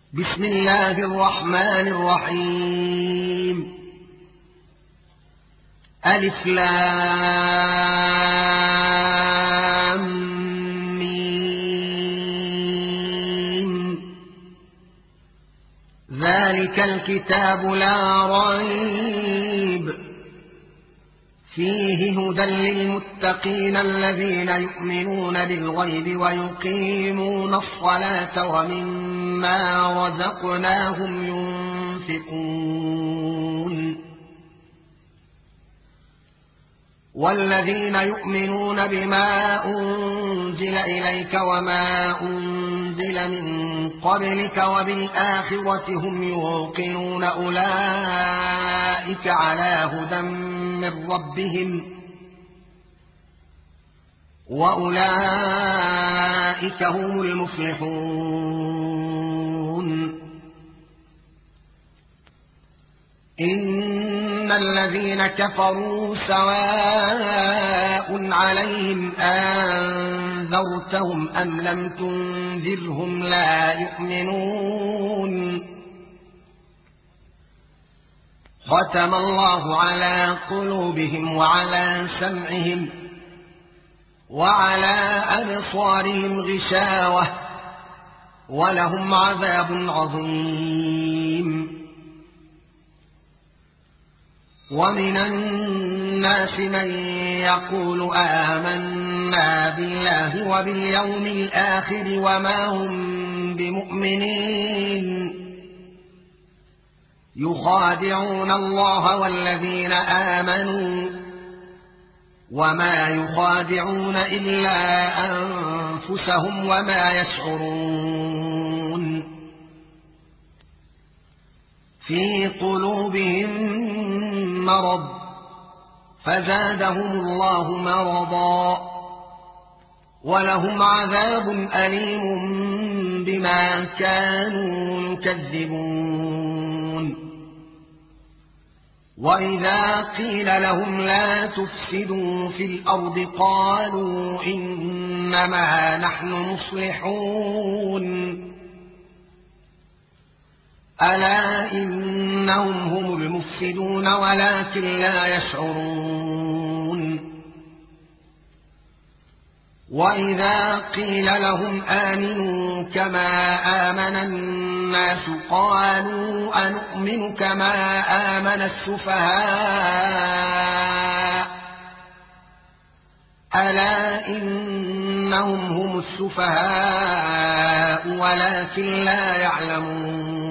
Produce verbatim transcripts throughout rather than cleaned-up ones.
بسم الله الرحمن الرحيم. ألف لام ميم. ذلك الكتاب لا ريب فيه هدى للمتقين الذين يؤمنون بالغيب ويقيمون الصلاة ومما رزقناهم ينفقون. والذين يؤمنون بما أنزل إليك وما أنزل من قبلك وبالآخرة هم يوقنون أولئك على هدى من ربهم وأولئك هم المفلحون. إن الذين كفروا سواء عليهم أنذرتهم أم لم تنذرهم لا يؤمنون. ختم الله على قلوبهم وعلى سمعهم وعلى أبصارهم غشاوة ولهم عذاب عظيم. ومن الناس من يقول آمنا بالله وباليوم الآخر وما هم بمؤمنين يخادعون الله والذين آمنوا وما يخادعون إلا أنفسهم وما يشعرون. في قلوبهم مرض فزادهم الله مرضا ولهم عذاب أليم بما كانوا يكذبون. وإذا قيل لهم لا تفسدوا في الأرض قالوا إنما نحن مصلحون ألا إنهم هم المفسدون ولكن لا يشعرون. وإذا قيل لهم آمنوا كما آمن الناس قالوا أنؤمن كما آمن السفهاء ألا إنهم هم السفهاء ولكن لا يعلمون.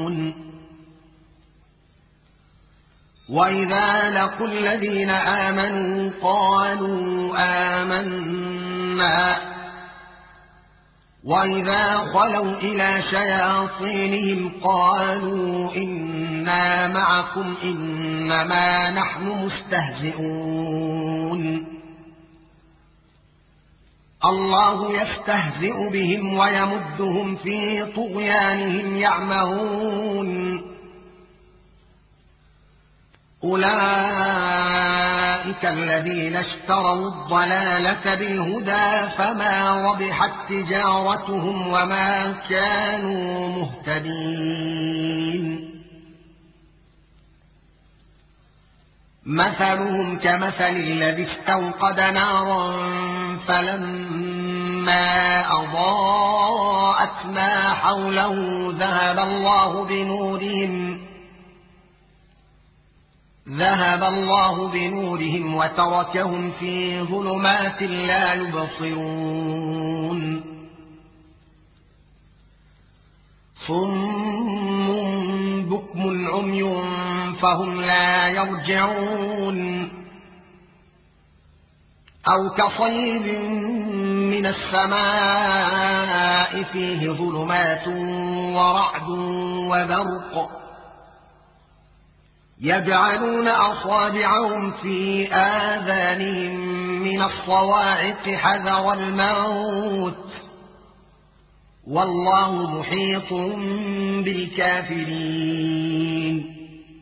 وإذا لقوا الذين آمنوا قالوا آمنا وإذا خلوا إلى شياطينهم قالوا إنا معكم إنما نحن مستهزئون. الله يستهزئ بهم ويمدهم في طغيانهم يعمهون. أولئك الذين اشتروا الضلالة بالهدى فما ربحت تجارتهم وما كانوا مهتدين. مثلهم كمثل الذي استوقد نارا فلما أضاءت ما حوله ذهب الله بنورهم ذهب الله بنورهم وتركهم في ظلمات لا يبصرون. صم بكم عمي فهم لا يرجعون. أو كصيب من السماء فيه ظلمات ورعد وبرق يجعلون أصابعهم في آذانهم من الصواعق حذر الموت والله محيط بالكافرين.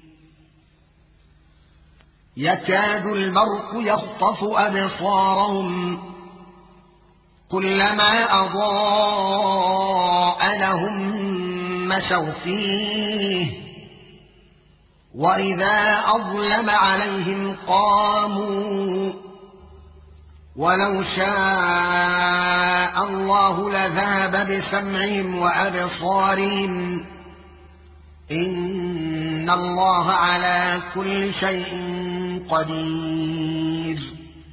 يكاد البرق يخطف أبصارهم كلما أضاء لهم مشوا فيه وإذا أظلم عليهم قاموا ولو شاء الله لذهب بسمعهم وأبصارهم إن الله على كل شيء قدير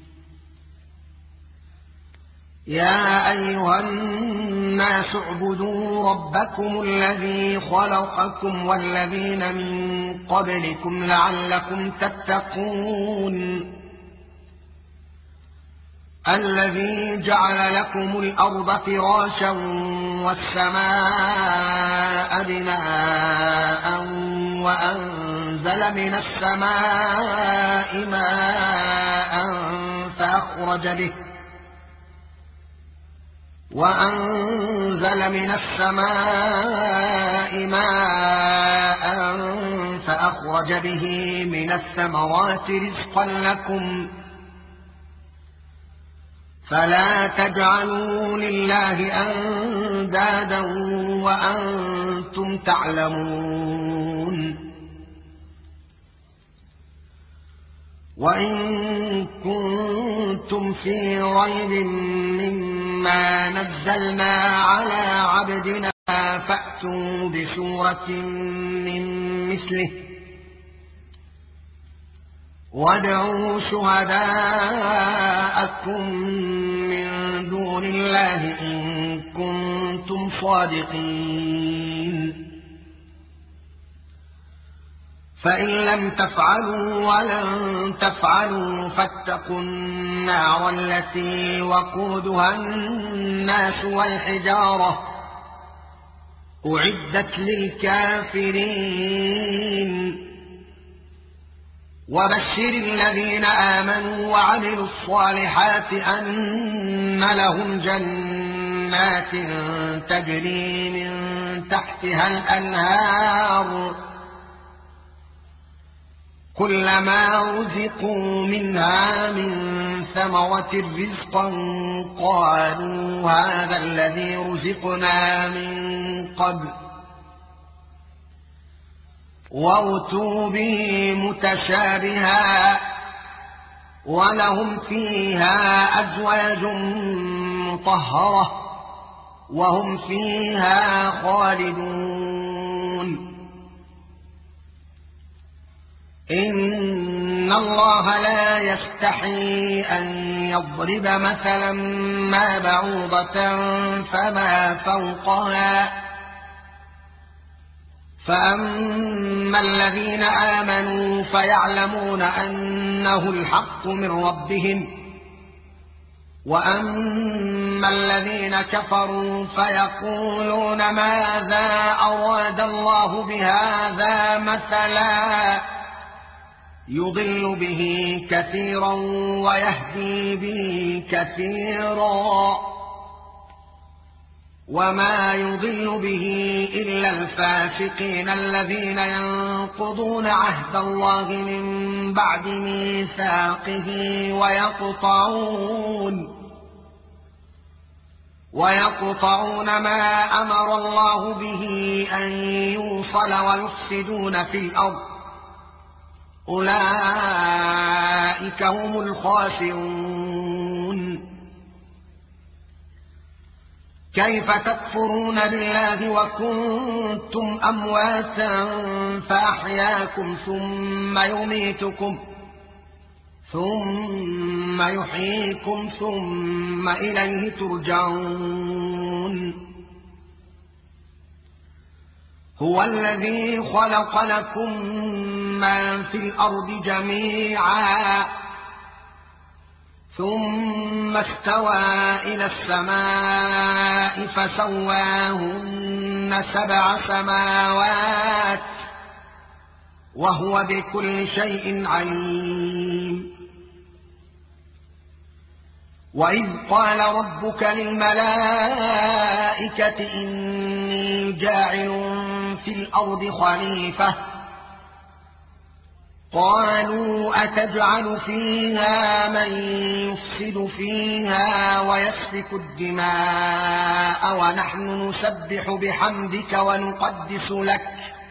يا أيها الناس اعبدوا ربكم الذي خلقكم والذين من قبلكم لعلكم تتقون الذي جعل لكم الأرض فراشا والسماء بناء وأنزل من السماء ماء فأخرج به وأنزل من السماء ماء فأخرج به من الثمرات رزقا لكم فلا تجعلوا لله أندادا وأنتم تعلمون وإن كنتم في ريب مما نزلنا على عبدنا فأتوا بسورة من مثله وادعوا شهداءكم من دون الله إن كنتم صادقين فإن لم تفعلوا ولن تفعلوا فاتقوا النار التي وقودها الناس والحجارة أعدت للكافرين وبشر الذين آمنوا وعملوا الصالحات أن لهم جنات تجري من تحتها الأنهار كلما رزقوا منها من ثمرة رزقا قالوا هذا الذي رزقنا من قبل وأتوا به متشابها ولهم فيها أزواج مطهرة وهم فيها خالدون إن الله لا يستحي أن يضرب مثلا ما بعوضة فما فوقها فأما الذين آمنوا فيعلمون أنه الحق من ربهم وأما الذين كفروا فيقولون ماذا أراد الله بهذا مثلا يضل به كثيرا ويهدي به كثيرا وما يضل به إلا الفاسقين الذين ينقضون عهد الله من بعد ميثاقه ويقطعون ويقطعون ما أمر الله به أن يوصل ويفسدون في الأرض أولئك هم الخاسرون كيف تكفرون بالله وكنتم أمواتا فأحياكم ثم يميتكم ثم يحييكم ثم إليه ترجعون هو الذي خلق لكم ما في الأرض جميعا ثم استوى إلى السماء فسواهن سبع سماوات وهو بكل شيء عليم وإذ قال ربك للملائكة إني جاعل في الأرض خليفة قالوا أتجعل فيها من يفسد فيها ويسفك الدماء ونحن نسبح بحمدك ونقدس لك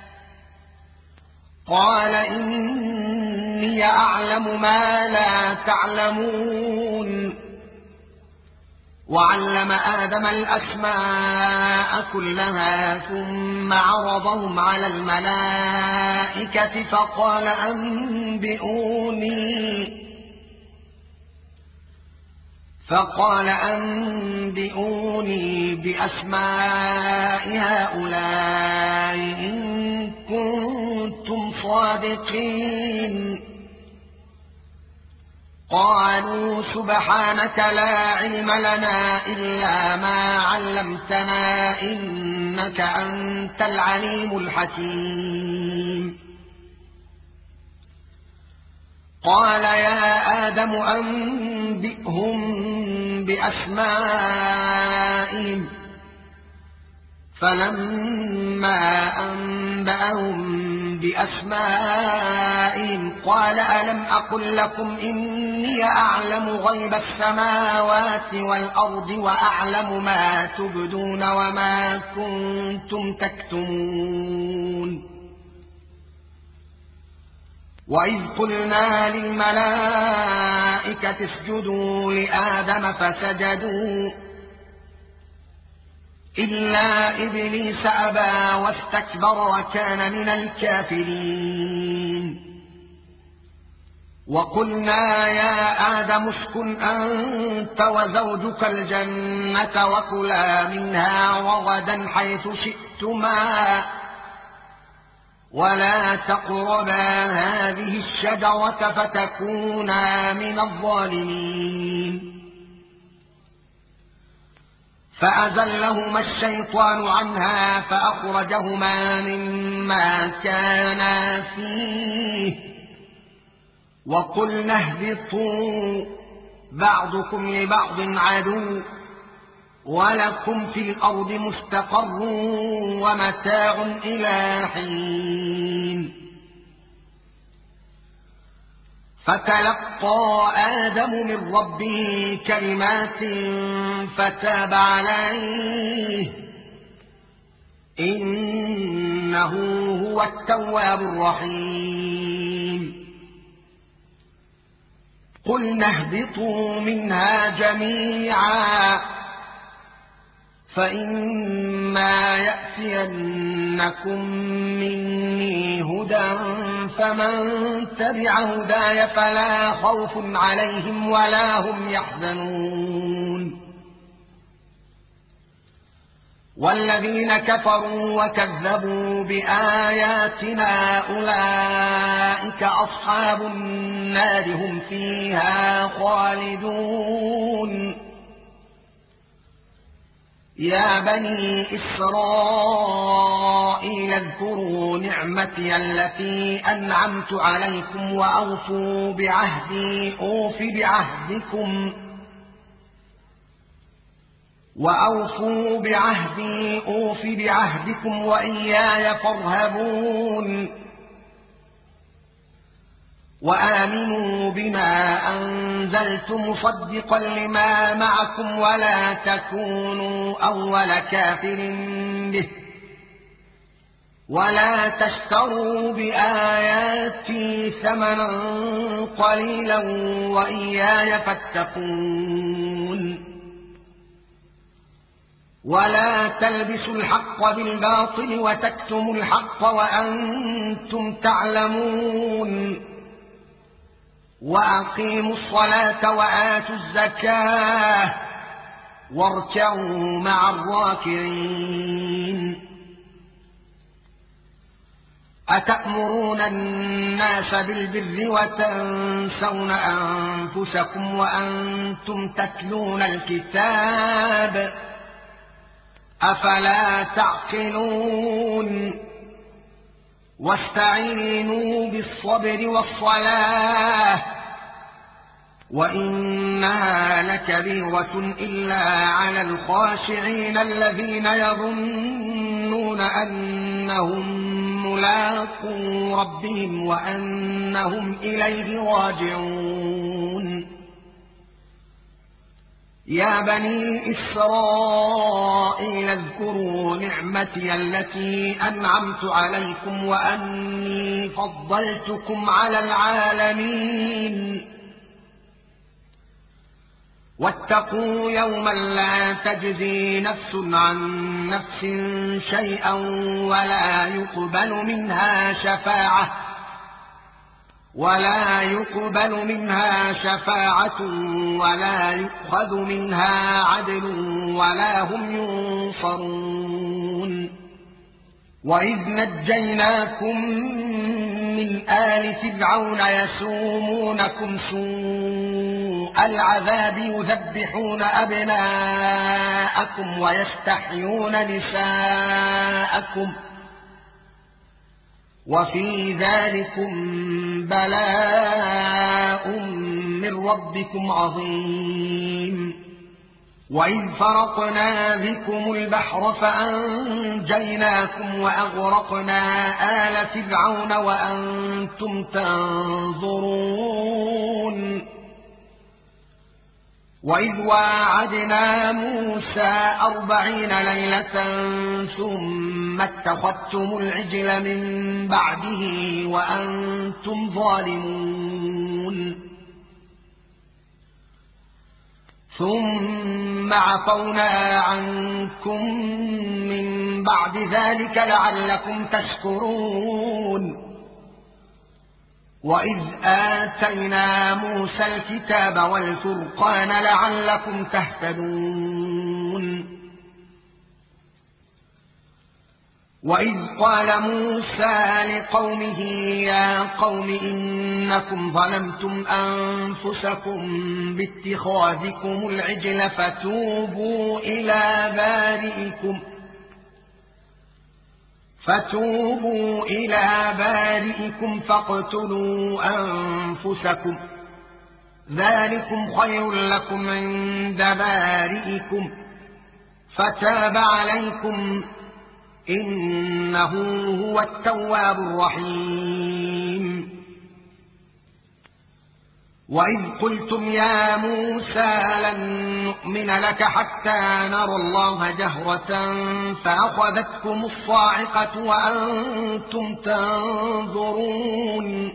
قال إني أعلم ما لا تعلمون وعلم آدم الأسماء كلها ثم عرضهم على الملائكة فقال أنبئوني فقال أنبئوني بأسماء هؤلاء إن كنتم صادقين قالوا سبحانك لا علم لنا إلا ما علمتنا إنك أنت العليم الحكيم قال يا آدم أنبئهم بأسمائهم فلما أنبأهم بأسمائهم قال ألم أقل لكم إني أعلم غيب السماوات والأرض وأعلم ما تبدون وما كنتم تكتمون وإذ قلنا للملائكة اسجدوا لآدم فسجدوا إلا إبليس أبى واستكبر وكان من الكافرين وقلنا يا آدم اسكن أنت وزوجك الجنة وكلا منها رغدا حيث شئتما ولا تقربا هذه الشجرة فتكونا من الظالمين فأزلهما الشيطان عنها فأخرجهما مما كانا فيه وقلنا اهبطوا بعضكم لبعض عدو ولكم في الأرض مستقر ومتاع إلى حين فتلقى آدم من ربه كلمات فتاب عليه إنه هو التواب الرحيم قلنا اهبطوا منها جميعا فإما يأتينكم مني هدى فمن تبع هداي فلا خوف عليهم ولا هم يحزنون والذين كفروا وكذبوا بآياتنا أولئك أصحاب النار هم فيها خالدون يا بني إسرائيل اذكروا نعمتي التي أنعمت عليكم وأوفوا بعهدي أوف بعهدكم وأوفوا بعهدي أوف بعهدكم وإياي فارهبون وآمنوا بما أنزلت مصدقا لما معكم ولا تكونوا أول كافر به ولا تشتروا بآياتي ثمنا قليلا وإياي فاتقون ولا تلبسوا الحق بالباطل وتكتموا الحق وأنتم تعلمون وأقيموا الصلاة وآتوا الزكاة واركعوا مع الراكعين أتأمرون الناس بالبر وتنسون أنفسكم وأنتم تتلون الكتاب أفلا تعقلون واستعينوا بالصبر والصلاة وإنها لكبيرة إلا على الخاشعين الذين يظنون أنهم ملاقو ربهم وأنهم إليه راجعون. يا بني إسرائيل اذكروا نعمتي التي أنعمت عليكم وأني فضلتكم على العالمين. واتقوا يوما لا تجزي نفس عن نفس شيئا ولا يقبل منها شفاعة ولا يقبل منها شفاعة ولا يؤخذ منها عدل ولا هم ينصرون. وإذ نجيناكم من آل فرعون يسومونكم سوء العذاب يذبحون أبناءكم ويستحيون نساءكم وفي ذلكم بلاء من ربكم عظيم. وإذ فرقنا بكم البحر فأنجيناكم وأغرقنا آل فرعون وأنتم تنظرون. وإذ واعدنا موسى أربعين ليلة ثم اتخذتم العجل من بعده وأنتم ظالمون. ثم عفونا عنكم من بعد ذلك لعلكم تشكرون. وإذ آتينا موسى الكتاب والفرقان لعلكم تهتدون. وإذ قال موسى لقومه يا قوم إنكم ظلمتم أنفسكم باتخاذكم العجل فتوبوا إلى بارئكم فتوبوا إلى بارئكم فاقتلوا أنفسكم ذلكم خير لكم عند بارئكم فتاب عليكم إنه هو التواب الرحيم. وإذ قلتم يا موسى لن نؤمن لك حتى نرى الله جهرة فأخذتكم الصاعقة وأنتم تنظرون.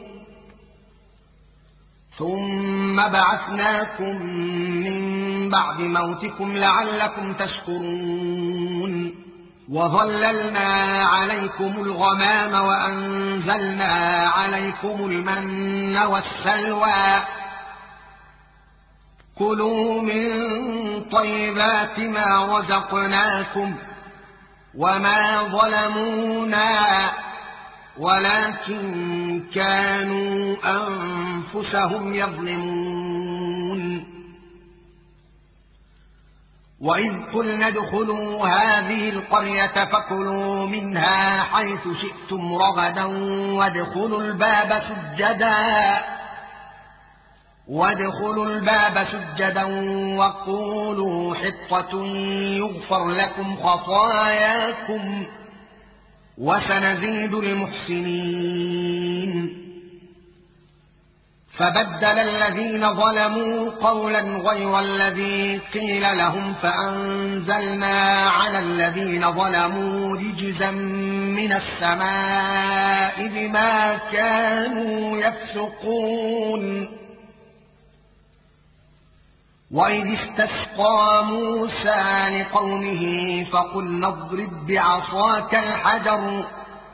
ثم بعثناكم من بعد موتكم لعلكم تشكرون. وظللنا عليكم الغمام وأنزلنا عليكم المن والسلوى كلوا من طيبات ما رزقناكم وما ظلمونا ولكن كانوا أنفسهم يظلمون. وإذ قلنا ادخلوا هذه القرية فكلوا منها حيث شئتم رغدا وادخلوا الباب سجدا وادخلوا الباب سجدا وقولوا حطة يغفر لكم خطاياكم وسنزيد المحسنين. فبدل الذين ظلموا قولا غير الذي قيل لهم فأنزلنا على الذين ظلموا رجزا من السماء بما كانوا يفسقون. وإذ استسقى موسى لقومه فقلنا اضرب بعصاك الحجر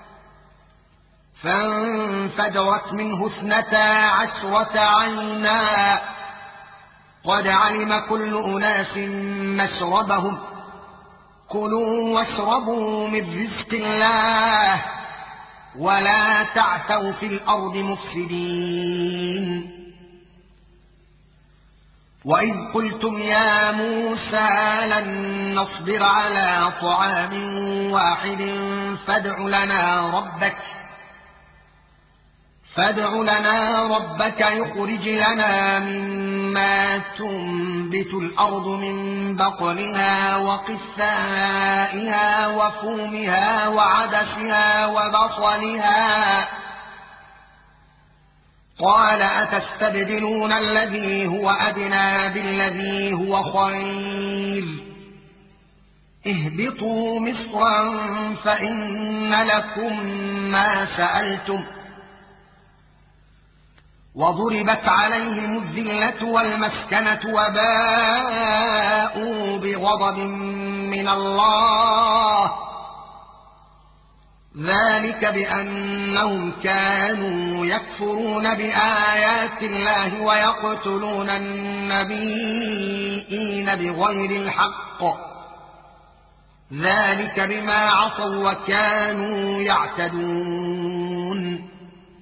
فانفجرت منه اثنتا عشرة عينا قد علم كل أناس مشربهم كلوا واشربوا من رزق الله ولا تعثوا في الأرض مفسدين. وإذ قلتم يا موسى لن نصبر على طعام واحد فادع لنا ربك فادع لنا ربك يخرج لنا مما ما تنبت الأرض من بقلها وقثائها وفومها وعدسها وبصلها قال أتستبدلون الذي هو أدنى بالذي هو خير اهبطوا مصرا فإن لكم ما سألتم وضربت عليهم الذلة والمسكنة وباءوا بغضب من الله ذلك بأنهم كانوا يكفرون بآيات الله ويقتلون النبيين بغير الحق ذلك بما عصوا وكانوا يعتدون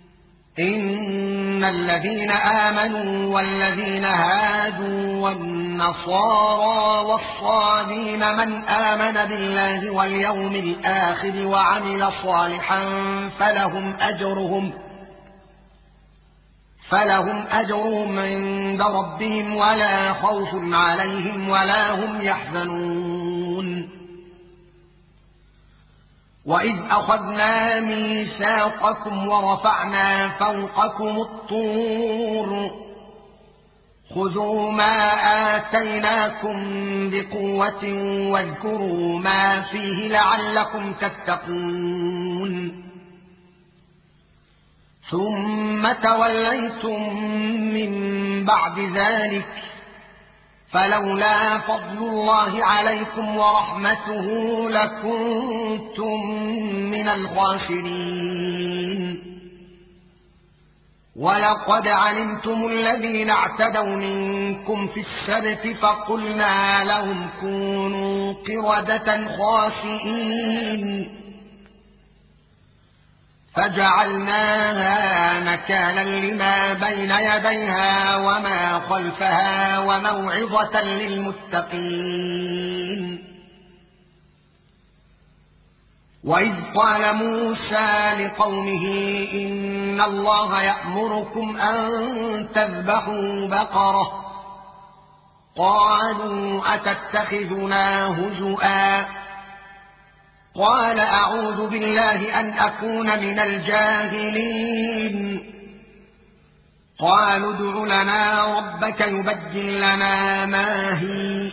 إن الذين آمنوا والذين هادوا والنصارى والصابين من آمن بالله واليوم الآخر وعمل صالحا فلهم أجرهم فلهم أجرهم عند ربهم ولا خوف عليهم ولا هم يحزنون وإذ أخذنا ميثاقكم ورفعنا فوقكم الطور خذوا ما آتيناكم بقوة واذكروا ما فيه لعلكم تتقون ثم توليتم من بعد ذلك فلولا فضل الله عليكم ورحمته لكنتم من الخاسرين ولقد علمتم الذين اعتدوا منكم في السبت فقلنا لهم كونوا قردة خاسئين فجعلناها نكالا لما بين يديها وما خلفها وموعظة للمتقين وإذ قال موسى لقومه إن الله يأمركم أن تذبحوا بقرة قالوا أتتخذنا هزؤا قال أعوذ بالله أن أكون من الجاهلين قالوا ادع لنا ربك يبين لنا ما هي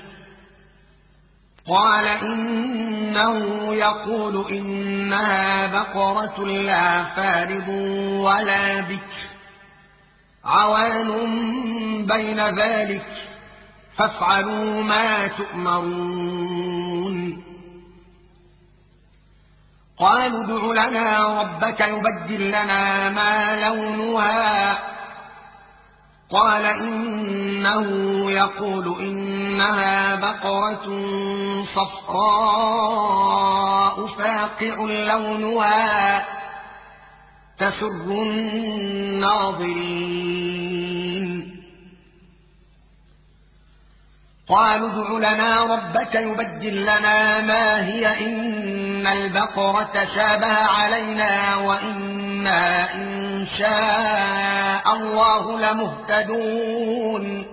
قال إنه يقول إنها بقرة لا فارض ولا بكر عوان بين ذلك فافعلوا ما تؤمرون قالوا ادع لنا ربك يبين لنا ما لونها قال إنه يقول إنها بقرة صفراء فاقع لونها تسر الناظرين قالوا ادع لنا ربك يبين لنا ما هي إن البقرة شابه علينا وإنا إن شاء الله لمهتدون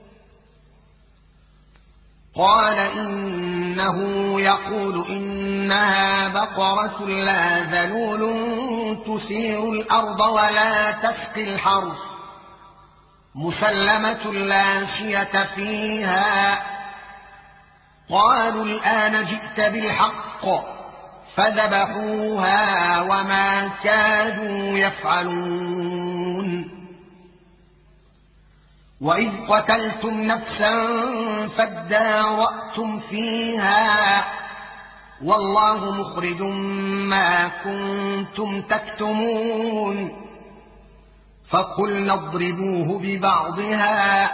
قال إنه يقول إنها بقرة لا ذلول تثير الأرض ولا تسقي الحرث مسلمة لا شية فيها قالوا الآن جئت بالحق فذبحوها وما كادوا يفعلون وإذ قتلتم نفسا فادارأتم فيها والله مخرج ما كنتم تكتمون فقلنا اضربوه ببعضها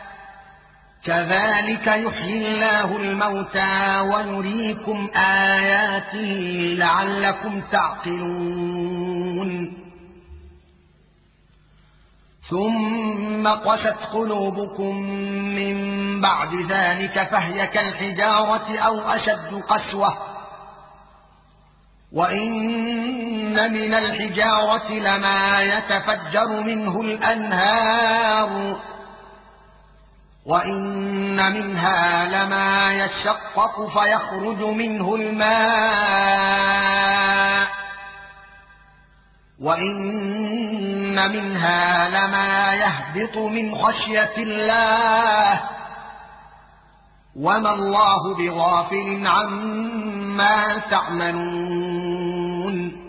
كذلك يحيي الله الموتى ويريكم آياته لعلكم تعقلون ثم قست قلوبكم من بعد ذلك فهي كالحجارة أو أشد قسوة وإن من الحجارة لما يتفجر منه الأنهار وإن منها لما يشقق فيخرج منه الماء وإن منها لما يهبط من خشية الله وما الله بغافل عما تعملون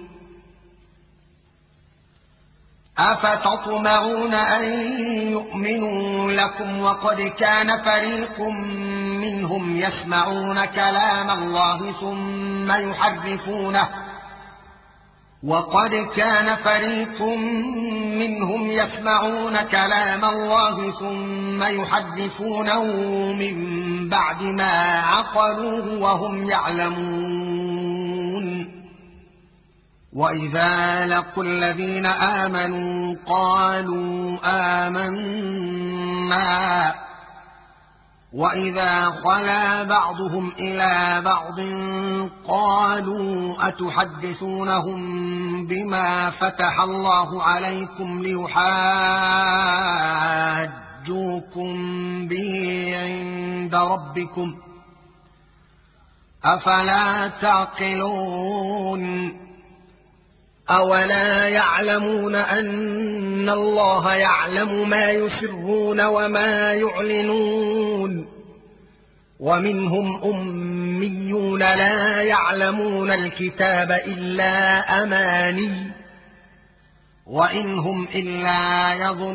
أفتطمعون أن يؤمنوا لكم وقد كان فريق منهم يسمعون كلام الله ثم يحرفونه وقد كان فريق منهم يسمعون كلام الله ثم يحرفونه من بعد ما عقلوه وهم يعلمون وإذا لقوا الذين آمنوا قالوا آمنا وإذا خلا بعضهم إلى بعض قالوا أتحدثونهم بما فتح الله عليكم ليحاجوكم به عند ربكم أفلا تعقلون أولا يعلمون أن الله يعلم ما يسرون وما يعلنون ومنهم أميون لا يعلمون الكتاب إلا أماني وإن هم إلا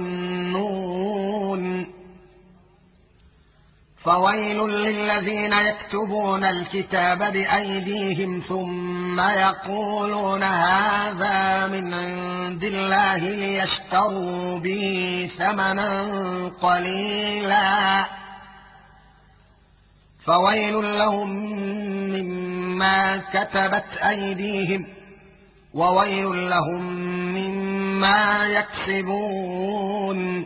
يظنون فويل للذين يكتبون الكتاب بأيديهم ثم يقولون هذا من عند الله ليشتروا به ثمنا قليلا فويل لهم مما كتبت أيديهم وويل لهم مما يكسبون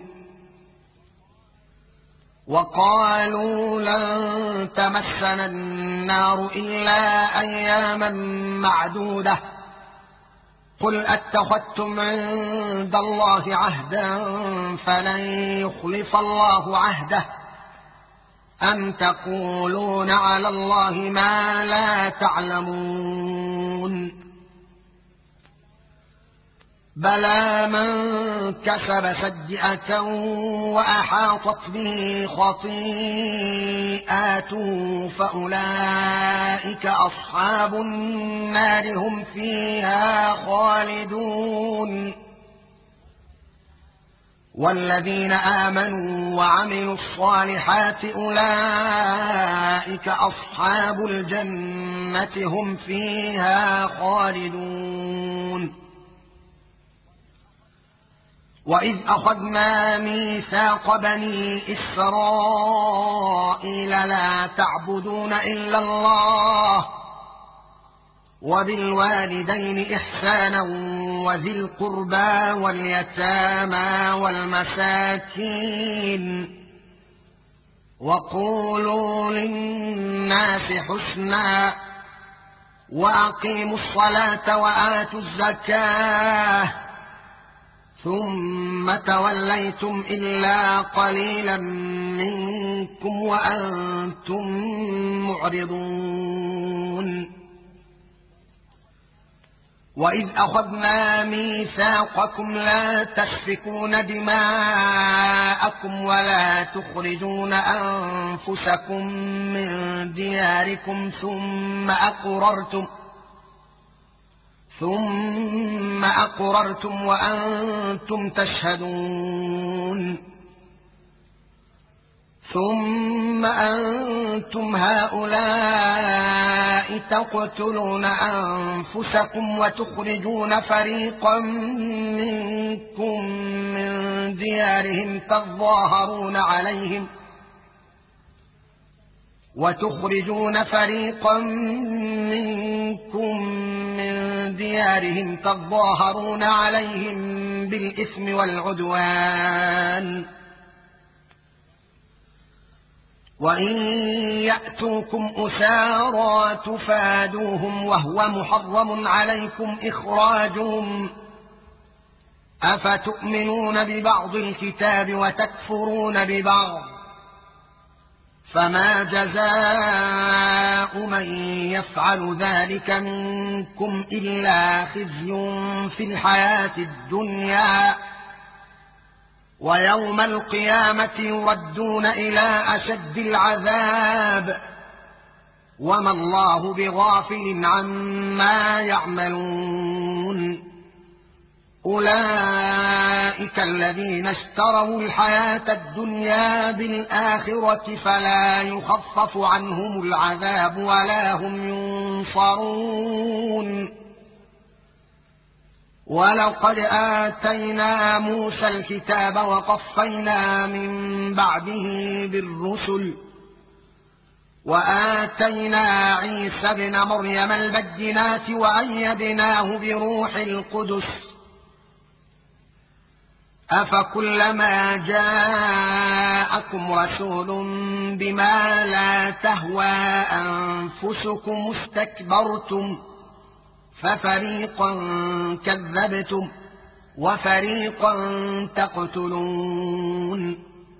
وقالوا لن تمسنا النار إلا أياما معدودة قل أتخذتم عند الله عهدا فلن يخلف الله عهده أم تقولون على الله ما لا تعلمون بلى من كسب سيئة وأحاطت به خطيئاته فأولئك أصحاب النار هم فيها خالدون والذين آمنوا وعملوا الصالحات أولئك أصحاب الجنة هم فيها خالدون وإذ أخذنا ميثاق بني إسرائيل لا تعبدون إلا الله وبالوالدين إحسانا وذي القربى واليتامى والمساكين وقولوا للناس حسنا وأقيموا الصلاة وآتوا الزكاة ثم توليتم إلا قليلا منكم وأنتم معرضون وإذ أخذنا ميثاقكم لا تسفكون دماءكم ولا تخرجون أنفسكم من دياركم ثم أقررتم ثم أقررتم وأنتم تشهدون ثم أنتم هؤلاء تقتلون أنفسكم وتخرجون فريقا منكم من ديارهم تظاهرون عليهم وتخرجون فريقا منكم من ديارهم تظاهرون عليهم بالإثم والعدوان وإن يأتوكم أسارى تفادوهم وهو محرم عليكم إخراجهم أفتؤمنون ببعض الكتاب وتكفرون ببعض فما جزاء من يفعل ذلك منكم إلا خزي في الحياة الدنيا ويوم القيامة يردون إلى أشد العذاب وما الله بغافل عما يعملون أولئك الذين اشتروا الحياة الدنيا بالآخرة فلا يخفف عنهم العذاب ولا هم ينصرون ولقد آتينا موسى الكتاب وقفينا من بعده بالرسل وآتينا عيسى ابن مريم البينات وأيدناه بروح القدس أفكلما جاءكم رسول بما لا تهوى أنفسكم استكبرتم ففريقا كذبتم وفريقا تقتلون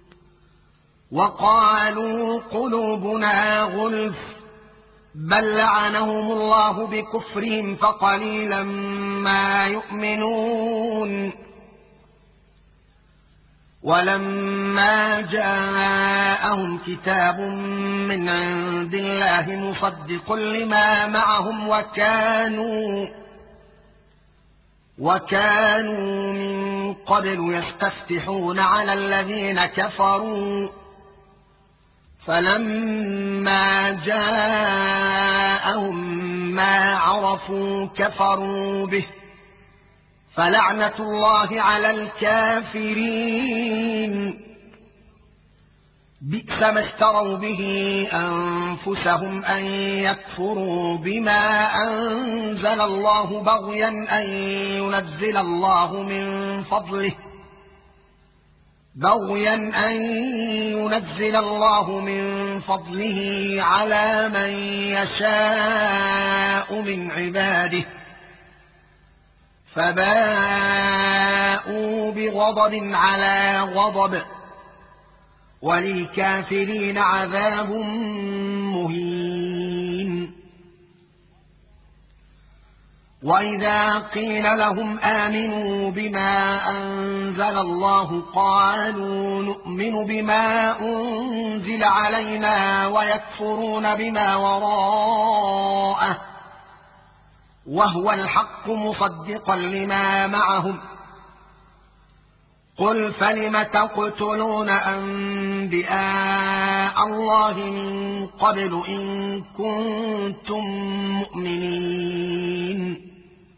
وقالوا قلوبنا غلف بل لعنهم الله بكفرهم فقليلا ما يؤمنون ولما جاءهم كتاب من عند الله مصدق لما معهم وكانوا وكانوا من قبل يستفتحون على الذين كفروا فلما جاءهم ما عرفوا كفروا به فلعنة الله على الكافرين بئس ما اشتروا به أنفسهم أن يكفروا بما أنزل الله بغيا أن ينزل الله من فضله بغيا أن ينزل الله من فضله على من يشاء من عباده فباءوا بغضب على غضب وللكافرين عذاب مهين وإذا قيل لهم آمنوا بما أنزل الله قالوا نؤمن بما أنزل علينا ويكفرون بما وراءه وهو الحق مصدقا لما معهم قل فلم تقتلون أنبياء الله من قبل إن كنتم مؤمنين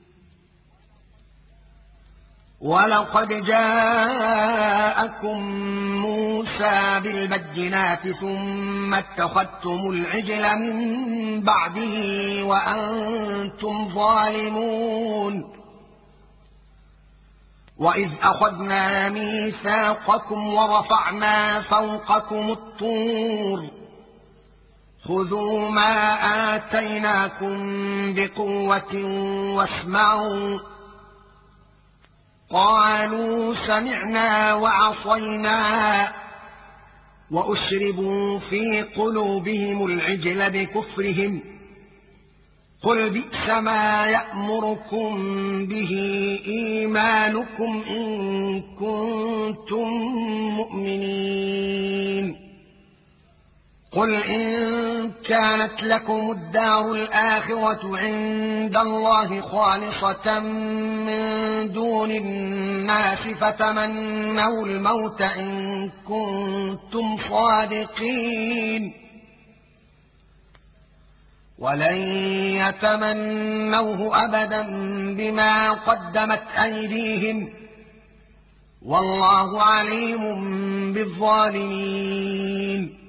ولقد جاءكم موسى بالبينات ثم اتخذتم العجل من بعده وأنتم ظالمون وإذ أخذنا ميثاقكم ورفعنا فوقكم الطور خذوا ما آتيناكم بقوة واسمعوا قالوا سمعنا وعصينا وأشربوا في قلوبهم العجل بكفرهم قل بئس ما يأمركم به إيمانكم إن كنتم مؤمنين قل إن كانت لكم الدار الآخرة عند الله خالصة من دون الناس فتمنوا الموت إن كنتم صادقين ولن يتمنوه أبدا بما قدمت أيديهم والله عليم بالظالمين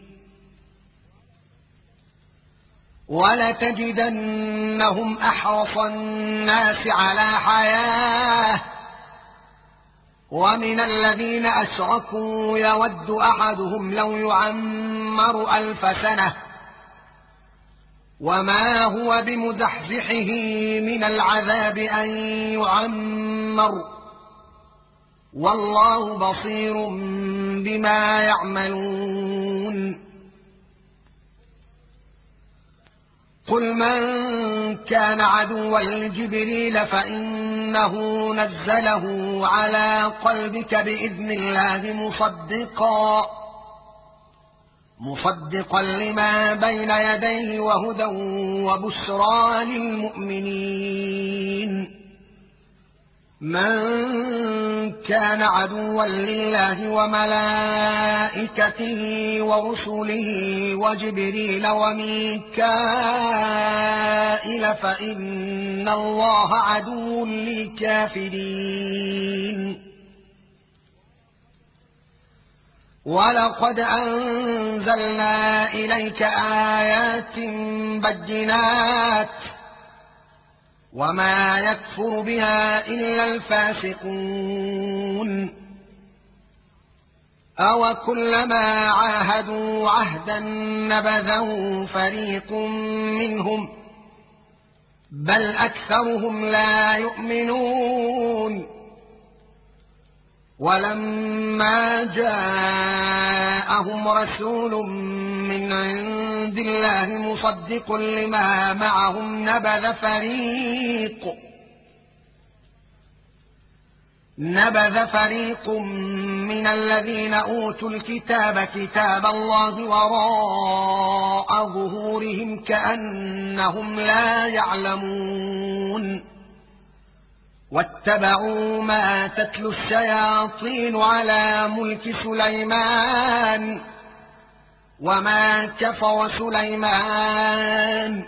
ولتجدنهم أحرص الناس على حياة ومن الذين أشركوا يود أحدهم لو يعمر ألف سنة وما هو بمزحزحه من العذاب أن يعمر والله بصير بما يعملون قل من كان عدوا لجبريل فإنه نزله على قلبك بإذن الله مصدقا مصدقا لما بين يديه وهدى وبشرى للمؤمنين من كان عدوا لله وملائكته ورسله وجبريل وميكائيل فإن الله عدو للكافرين ولقد أنزلنا إليك آيات بينات وما يكفر بها إلا الفاسقون أو كلما عاهدوا عهدا نبذه فريق منهم بل أكثرهم لا يؤمنون ولما جاءهم رسول من عند الله مصدق لما معهم نبذ فريق نبذ فريق من الذين أوتوا الكتاب كتاب الله وراء ظهورهم كأنهم لا يعلمون واتبعوا ما تتلو الشياطين على ملك سليمان وما كفر سليمان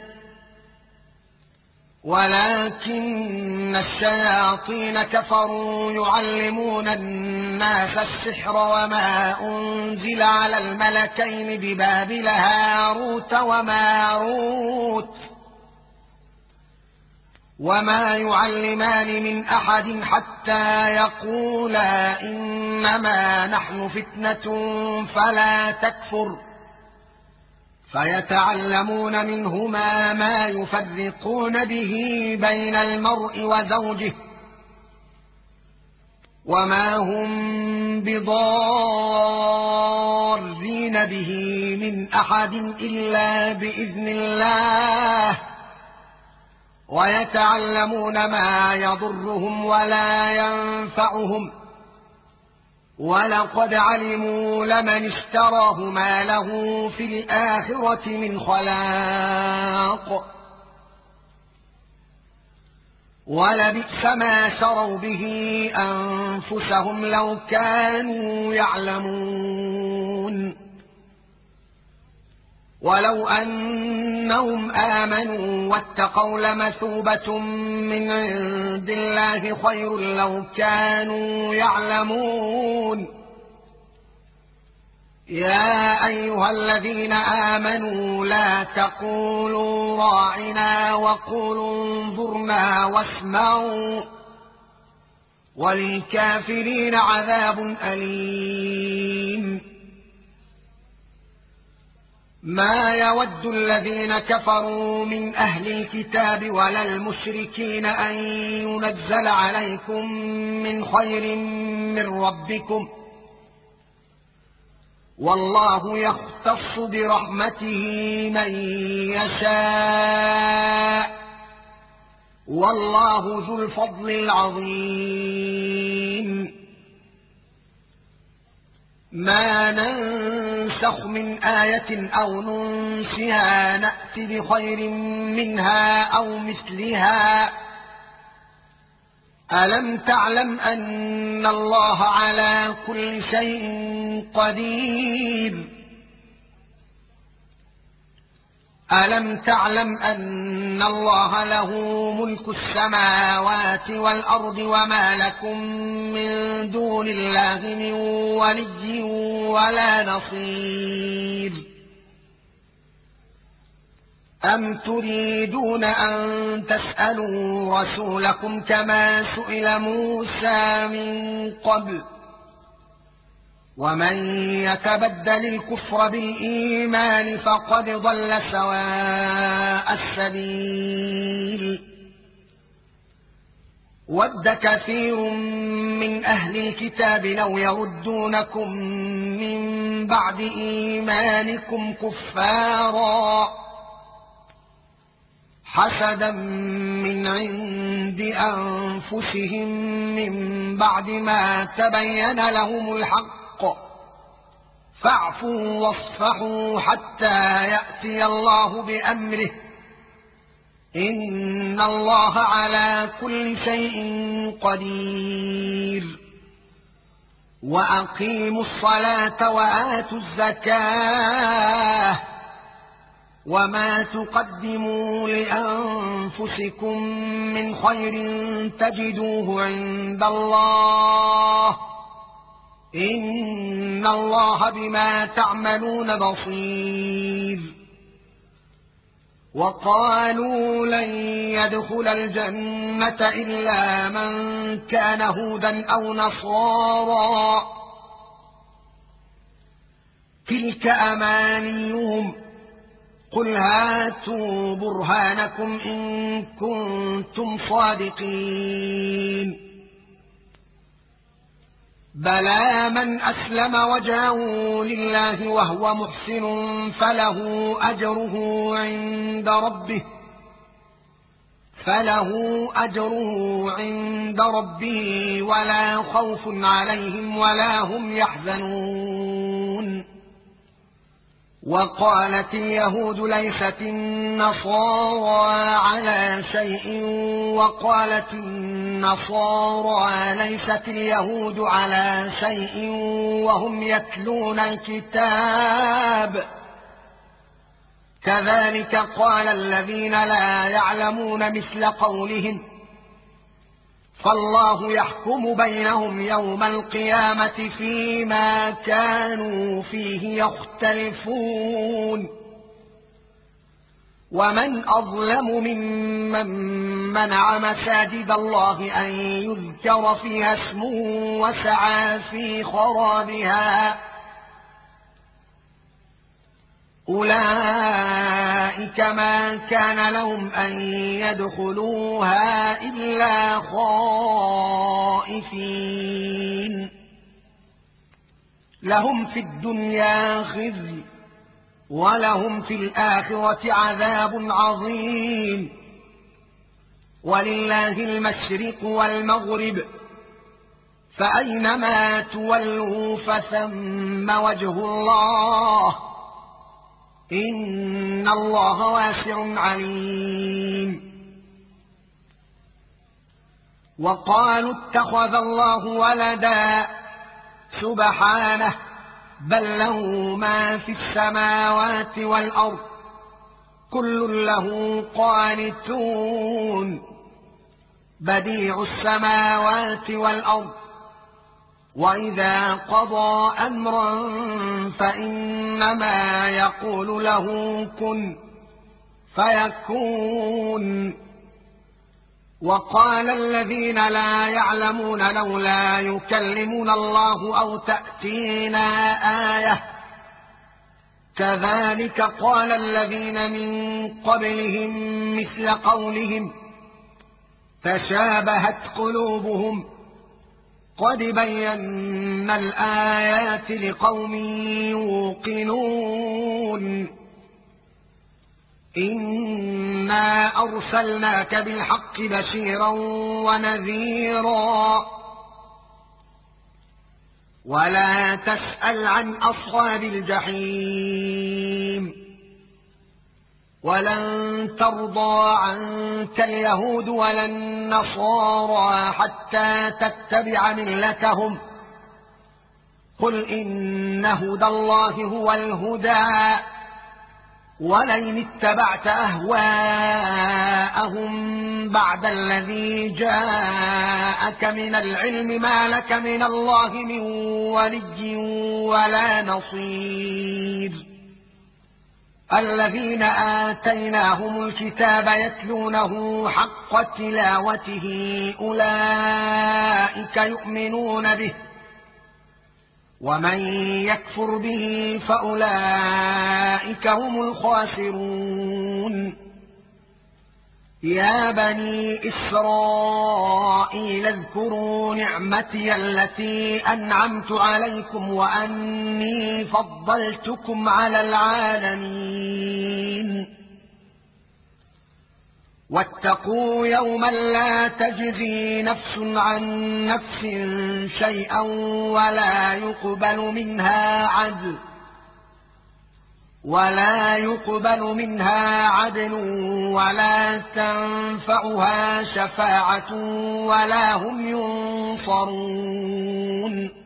ولكن الشياطين كفروا يعلمون الناس السحر وما أنزل على الملكين ببابل هاروت وماروت وما يعلمان من أحد حتى يقولا إنما نحن فتنة فلا تكفر فيتعلمون منهما ما يفرقون به بين المرء وزوجه وما هم بضارين به من أحد إلا بإذن الله ويتعلمون ما يضرهم ولا ينفعهم ولقد علموا لمن اشتراه ما له في الآخرة من خلاق ولبئس ما شروا به أنفسهم لو كانوا يعلمون ولو أنهم آمنوا واتقوا لمثوبة من عند الله خير لو كانوا يعلمون يا أيها الذين آمنوا لا تقولوا راعنا وقولوا انظرنا واسمعوا وللكافرين عذاب أليم ما يود الذين كفروا من أهل الكتاب ولا المشركين أن ينزل عليكم من خير من ربكم والله يختص برحمته من يشاء والله ذو الفضل العظيم ما ننسخ من آية أو ننسها نأت بخير منها أو مثلها ألم تعلم أن الله على كل شيء قدير ألم تعلم أن الله له ملك السماوات والأرض وما لكم من دون الله من ولي ولا نصير أم تريدون أن تسألوا رسولكم كما سئل موسى من قبل ومن يتبدل الكفر بالإيمان فقد ضل سواء السبيل ود كثير من أهل الكتاب لو يردونكم من بعد إيمانكم كفارا حسدا من عند أنفسهم من بعد ما تبين لهم الحق فاعفوا واصفحوا حتى يأتي الله بأمره إن الله على كل شيء قدير وأقيموا الصلاة وآتوا الزكاة وما تقدموا لأنفسكم من خير تجدوه عند الله إن الله بما تعملون بصير وقالوا لن يدخل الجنة إلا من كان هودا أو نصارى تلك أمانيهم قل هاتوا برهانكم إن كنتم صادقين بلى من أسلم وجهه لله وهو محسن فله أجره عند ربه فله أجره عند ربه ولا خوف عليهم ولا هم يحزنون وقالت اليهود ليست النصارى على شيء وقالت النصارى ليست اليهود على شيء وهم يتلون الكتاب كذلك قال الذين لا يعلمون مثل قولهم فالله يحكم بينهم يوم القيامة فيما كانوا فيه يختلفون ومن أظلم ممن منع مساجد الله أن يذكر فيها اسمه وسعى في خرابها أولئك ما كان لهم أن يدخلوها إلا خائفين لهم في الدنيا خزي ولهم في الآخرة عذاب عظيم ولله المشرق والمغرب فأينما تولوا فثم وجه الله إن الله واسع عليم وقالوا اتخذ الله ولدا سبحانه بل له ما في السماوات والأرض كل له قانتون بديع السماوات والأرض وإذا قضى أمرا فإنما يقول له كن فيكون وقال الذين لا يعلمون لولا يكلمنا الله أو تأتينا آية كذلك قال الذين من قبلهم مثل قولهم تشابهت قلوبهم قد بينا الآيات لقوم يوقنون إنا أرسلناك بالحق بشيرا ونذيرا ولا تسأل عن أصحاب الجحيم ولن ترضى عنك اليهود ولا النصارى حتى تتبع ملتهم قل إن هدى الله هو الهدى ولئن اتبعت أهواءهم بعد الذي جاءك من العلم ما لك من الله من ولي ولا نصير الذين آتيناهم الكتاب يتلونه حق تلاوته أولئك يؤمنون به ومن يكفر به فأولئك هم الخاسرون يا بني إسرائيل اذكروا نعمتي التي أنعمت عليكم وأني فضلتكم على العالمين واتقوا يوما لا تجزي نفس عن نفس شيئا ولا يقبل منها عدل ولا يقبل منها عدل ولا تنفعها شفاعة ولا هم ينصرون.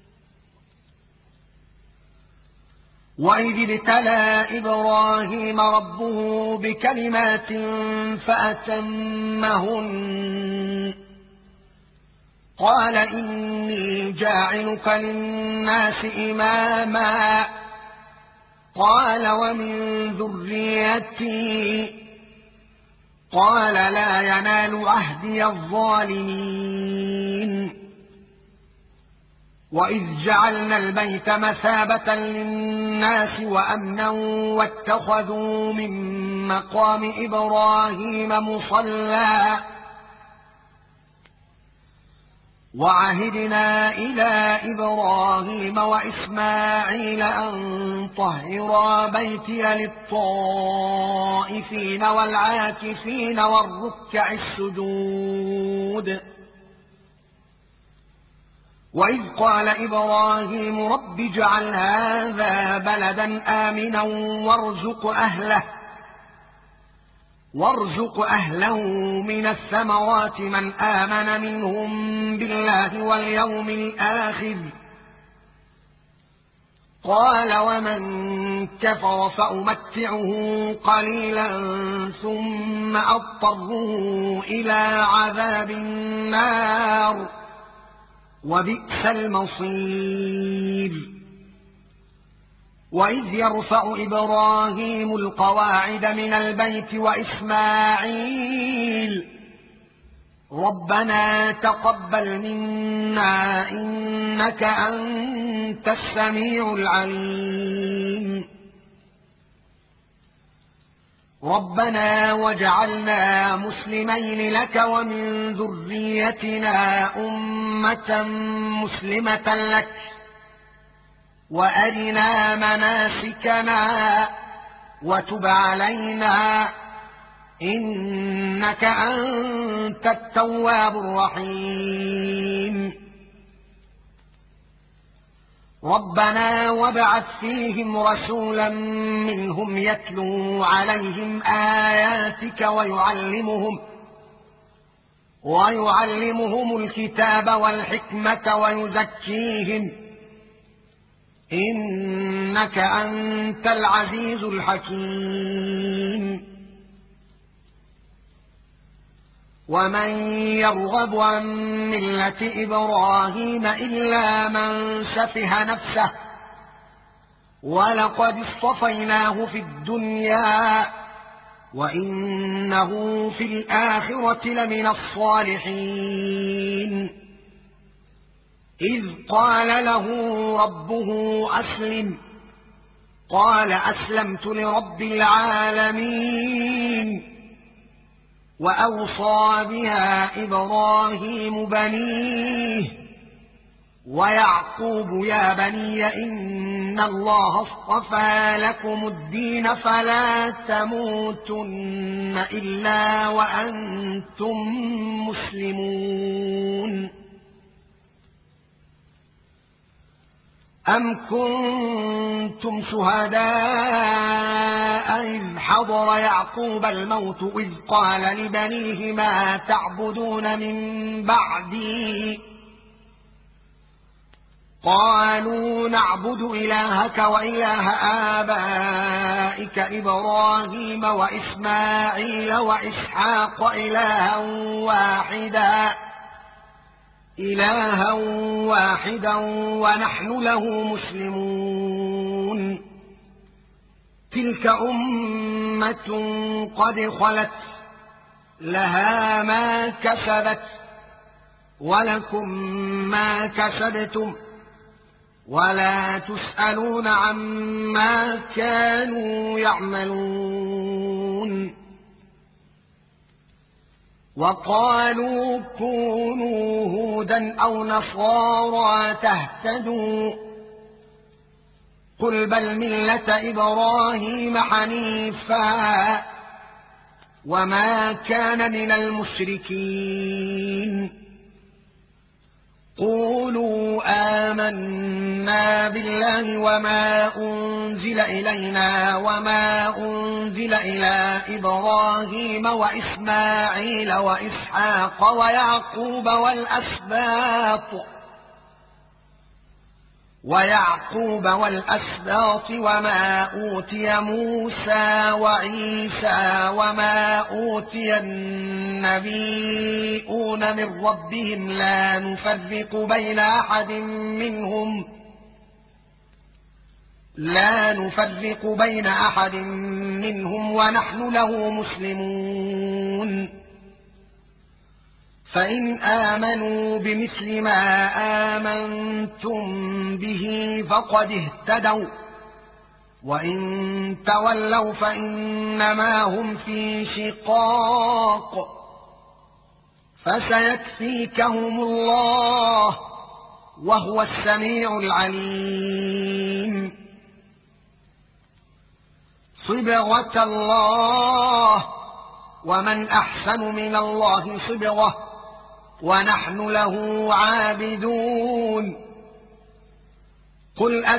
وإذ ابتلى إبراهيم ربه بكلمات فأتمهن قال إني جاعلك للناس إماما قال ومن ذريتي قال لا ينال عهدي الظالمين. وإذ جعلنا البيت مثابة للناس وأمنا واتخذوا من مقام إبراهيم مصلى وعهدنا إلى إبراهيم وإسماعيل أن طهرا بيتي للطائفين والعاكفين والركع السجود. وإذ قال إبراهيم رب اجعل هذا بلدا آمنا وارزق أهله وارزق أهله من الثمرات من آمن منهم بالله واليوم الآخر قال ومن كفر فأمتعه قليلا ثم أضطره إلى عذاب النار وبئس المصير. وإذ يرفع إبراهيم القواعد من البيت وإسماعيل ربنا تقبل منا إنك أنت السميع العليم ربنا واجعلنا مسلمين لك ومن ذريتنا أمة مسلمة لك وأرنا مناسكنا وتب علينا إنك أنت التواب الرحيم. ربنا وابعث فيهم رسولا منهم يتلو عليهم آياتك ويعلمهم ويعلمهم الكتاب والحكمة ويزكيهم إنك أنت العزيز الحكيم. ومن يرغب عن ملة إبراهيم إلا من سفه نفسه ولقد اصطفيناه في الدنيا وإنه في الآخرة لمن الصالحين. إذ قال له ربه أسلم قال أسلمت لرب العالمين. وأوصى بها إبراهيم بنيه ويعقوب يا بني إن الله اصطفى لكم الدين فلا تموتن إلا وأنتم مسلمون. أم كنتم شهداء إذ حضر يعقوب الموت إذ قال لبنيه ما تعبدون من بعدي قالوا نعبد إلهك وإله آبائك إبراهيم وإسماعيل وإسحاق إلها واحدا إلها واحدا ونحن له مسلمون. تلك أمة قد خلت لها ما كسبت ولكم ما كسبتم ولا تسألون عما كانوا يعملون. وقالوا كونوا هودا أو نصارى تهتدوا قل بل ملة إبراهيم حنيفا وما كان من المشركين. قولوا آمنا بالله وما أنزل إلينا وما أنزل إلى إبراهيم وإسماعيل وإسحاق ويعقوب والأسباط ويعقوب والأسباط وما أوتي موسى وعيسى وما أوتي النبيون من ربهم لا نفرق بين أحد منهم لا نفرق بين أحد منهم ونحن له مسلمون. فإن آمنوا بمثل ما آمنتم به فقد اهتدوا وإن تولوا فإنما هم في شقاق فسيكفيكهم الله وهو السميع العليم. صبغة الله ومن أحسن من الله صبغة ونحن له عابدون. قل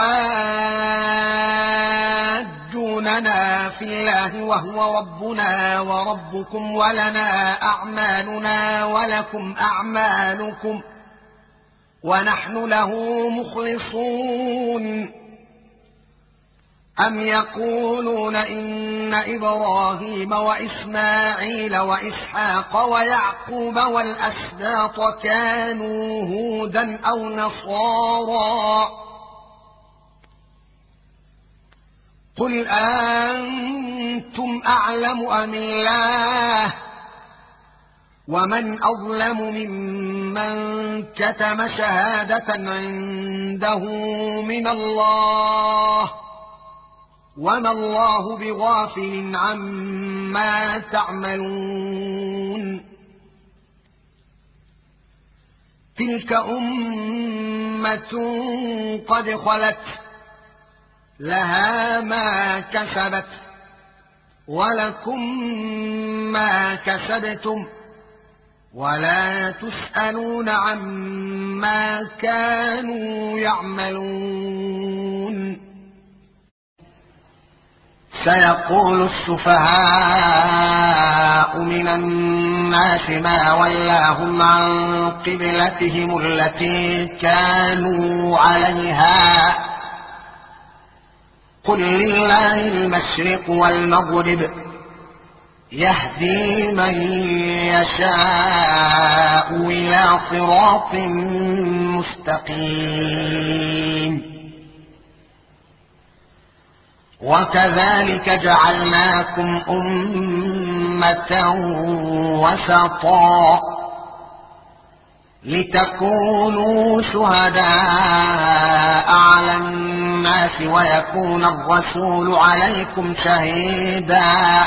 أتحاجوننا في الله وهو ربنا وربكم ولنا أعمالنا ولكم أعمالكم ونحن له مخلصون. أم يقولون إن إبراهيم وإسماعيل وإسحاق ويعقوب والأسباط كانوا هودا أو نصارى قل أنتم أعلم أم الله ومن أظلم ممن كتم شهادة عنده من الله وما الله بغافل عما تعملون. تلك أمة قد خلت لها ما كسبت ولكم ما كسبتم ولا تسألون عما كانوا يعملون. سيقول السفهاء من الناس ما ولاهم عن قبلتهم التي كانوا عليها قل لله المشرق والمغرب يهدي من يشاء إلى صراط مستقيم. وكذلك جعلناكم أمة وسطا لتكونوا شهداء على الناس ويكون الرسول عليكم شهيدا.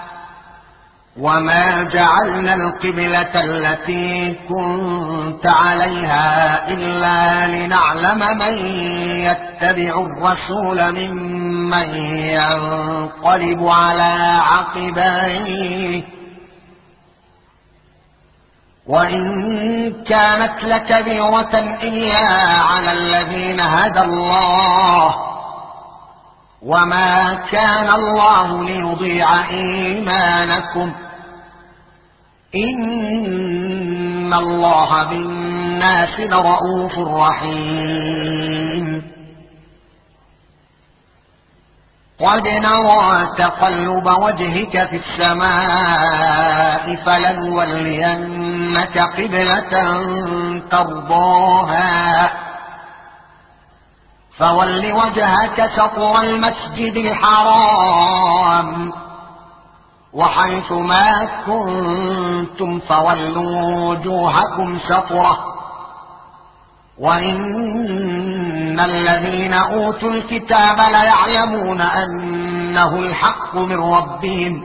وما جعلنا القبلة التي كنت عليها إلا لنعلم من يتبع الرسول ممن ينقلب على عقبيه وإن كانت لكبيرة إلا على الذين هدى الله وما كان الله ليضيع إيمانكم إن الله بالناس لرءوف رحيم. قد نرى تقلب وجهك في السماء فلنولينك قبلة ترضاها فول وجهك شطر المسجد الحرام وحيث ما كنتم فولوا وجوهكم شطره وإن الذين أوتوا الكتاب ليعلمون أنه الحق من ربهم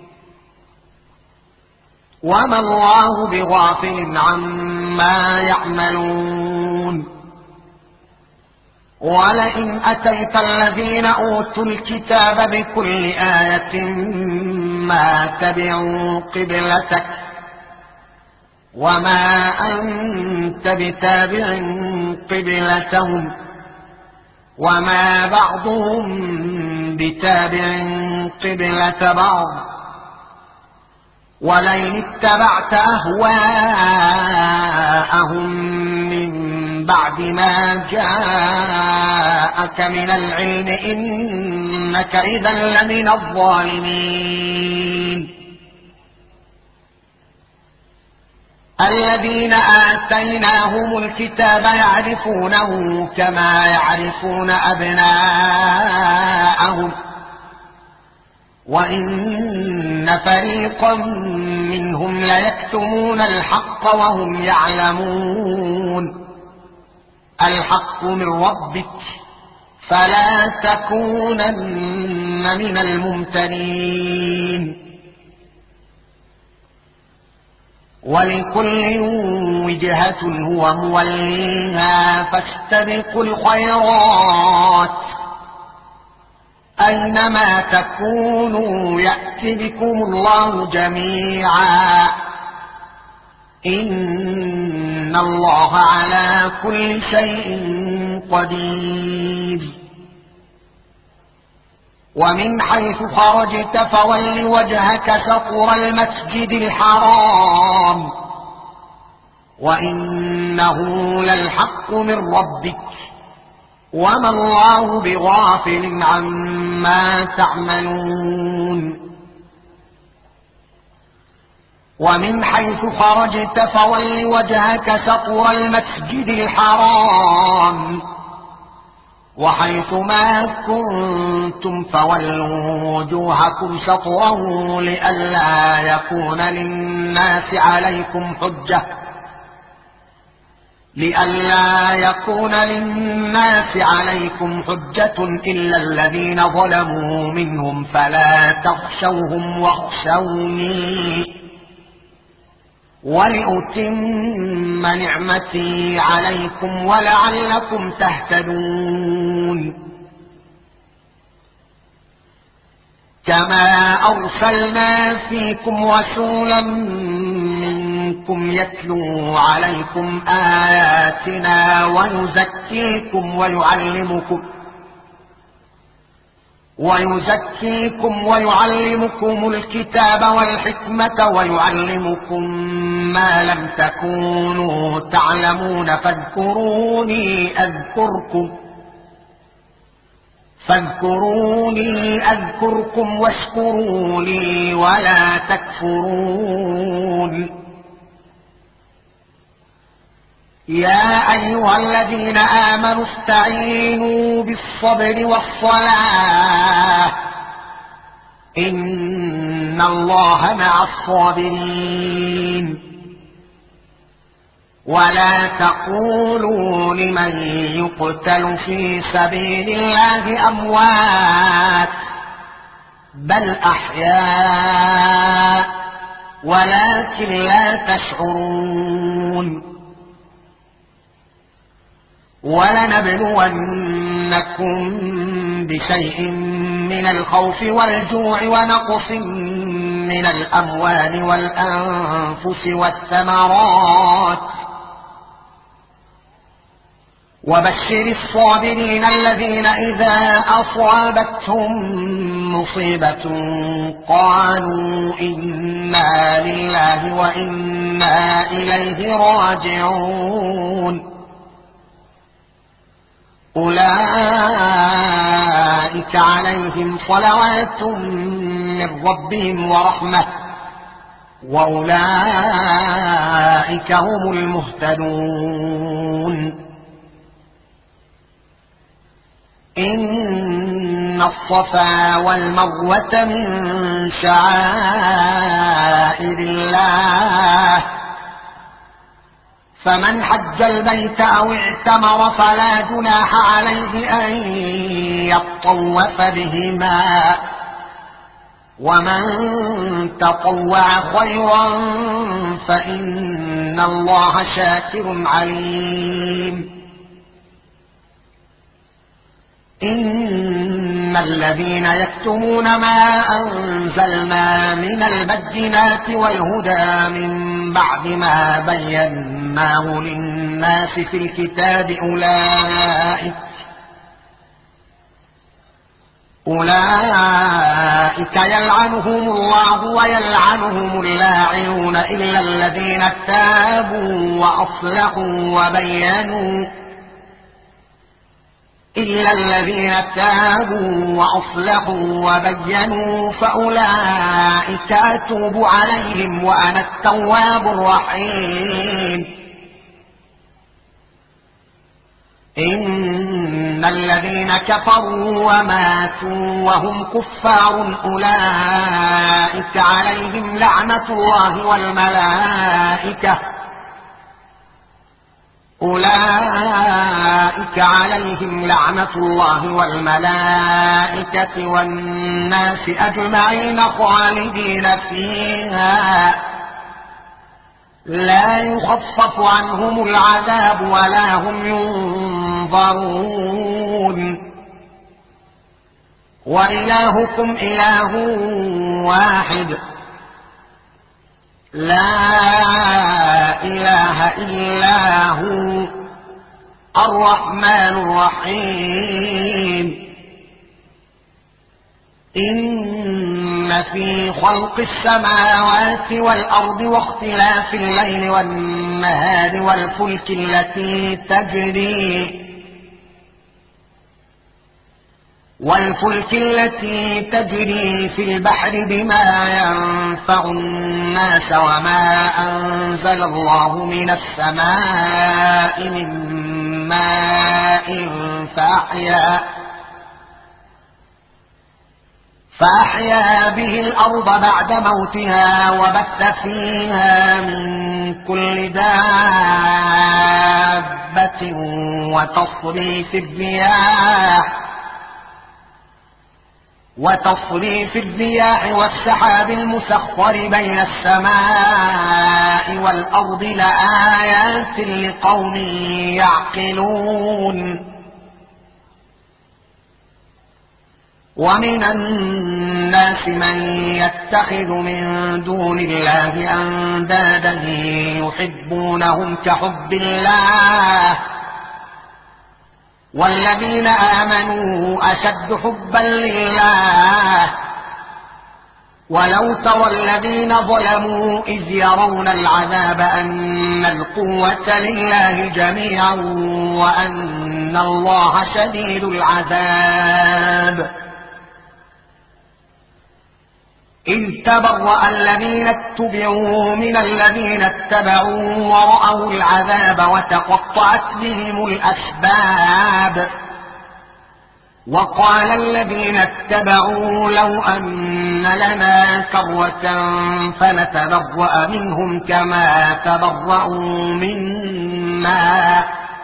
وما الله بغافل عما يعملون. ولئن أتيت الذين أوتوا الكتاب بكل آية ما تبعوا قبلتك وما أنت بتابع قبلتهم وما بعضهم بتابع قبلة بعض ولئن اتبعت أهواءهم من بعد ما جاءك من العلم إنك إذا لمن الظالمين. الذين آتيناهم الكتاب يعرفونه كما يعرفون أبناءهم وإن فريقا منهم ليكتمون الحق وهم يعلمون. الحق من ربك فلا تكونن من الممترين. ولكل وجهة هو موليها فاستبقوا الخيرات أينما تكونوا يأتي بكم الله جميعا إن الله على كل شيء قدير. ومن حيث خرجت فول وجهك شطر المسجد الحرام وإنه للحق من ربك وما الله بغافل عما تعملون. ومن حيث خرجت فول وجهك شطر المسجد الحرام وحيث ما كنتم فولوا وجوهكم شطره لئلا يكون للناس عليكم حجة لئلا يكون للناس عليكم حجة إلا الذين ظلموا منهم فلا تخشوهم واخشوني ولأتم نعمتي عليكم ولعلكم تهتدون. كما أرسلنا فيكم رسولا منكم يتلو عليكم آياتنا ويزكيكم ويعلمكم ويزكيكم ويعلمكم الكتاب والحكمة ويعلمكم ما لم تكونوا تعلمون فاذكروني أذكركم فاذكروني أذكركم واشكروا لي ولا تكفرون. يا أيها الذين آمنوا استعينوا بالصبر والصلاة إن الله مع الصابرين. ولا تقولوا لمن يقتل في سبيل الله أموات بل أحياء ولكن لا تشعرون. ولنبلونكم بشيء من الخوف والجوع ونقص من الأموال والأنفس والثمرات وبشر الصابرين الذين إذا أصابتهم مصيبة قالوا إنا لله وإنا إليه راجعون. أولئك عليهم صلوات من ربهم ورحمة وأولئك هم المهتدون. إن الصفا والمروة من شعائر الله فمن حج البيت أو اعتمر فلا جناح عليه أن يطوف بهما ومن تطوع خيرا فإن الله شاكر عليم. إن إن الذين يكتمون ما أنزلنا من البينات والهدى من بعد ما بيناه للناس في الكتاب أولئك أولئك يلعنهم الله ويلعنهم اللاعنون إلا الذين تابوا وأصلحوا وبينوا إلا الذين تابوا وأصلحوا وبينوا فأولئك أتوب عليهم وأنا التواب الرحيم. إن الذين كفروا وماتوا وهم كفار أولئك عليهم لعنة الله والملائكة أولئك عليهم لعنة الله والملائكة والناس أجمعين خالدين فيها لا يخفف عنهم العذاب ولا هم ينظرون. وإلهكم إله واحد لا إله إلا هو الرحمن الرحيم. إن في خلق السماوات والأرض واختلاف الليل والنهار والفلك التي تجري والفلك التي تجري في البحر بما ينفع الناس وما أنزل الله من السماء من ماء فأحيا فأحيا به الأرض بعد موتها وبث فيها من كل دابة وتصريف الرياح وتصريف الرياح والسحاب المسخر بين السماء والأرض لآيات لقوم يعقلون. ومن الناس من يتخذ من دون الله أندادا يحبونهم كحب الله والذين آمنوا أشد حبا لله. ولو ترى الذين ظلموا إذ يرون العذاب أن القوة لله جميعا وأن الله شديد العذاب إذ تبرأ الذين اتبعوا من الذين اتبعوا ورأوا العذاب وتقطعت بهم الأسباب. وقال الذين اتبعوا لو أن لنا كرة فنتبرأ منهم كما تبرأوا منا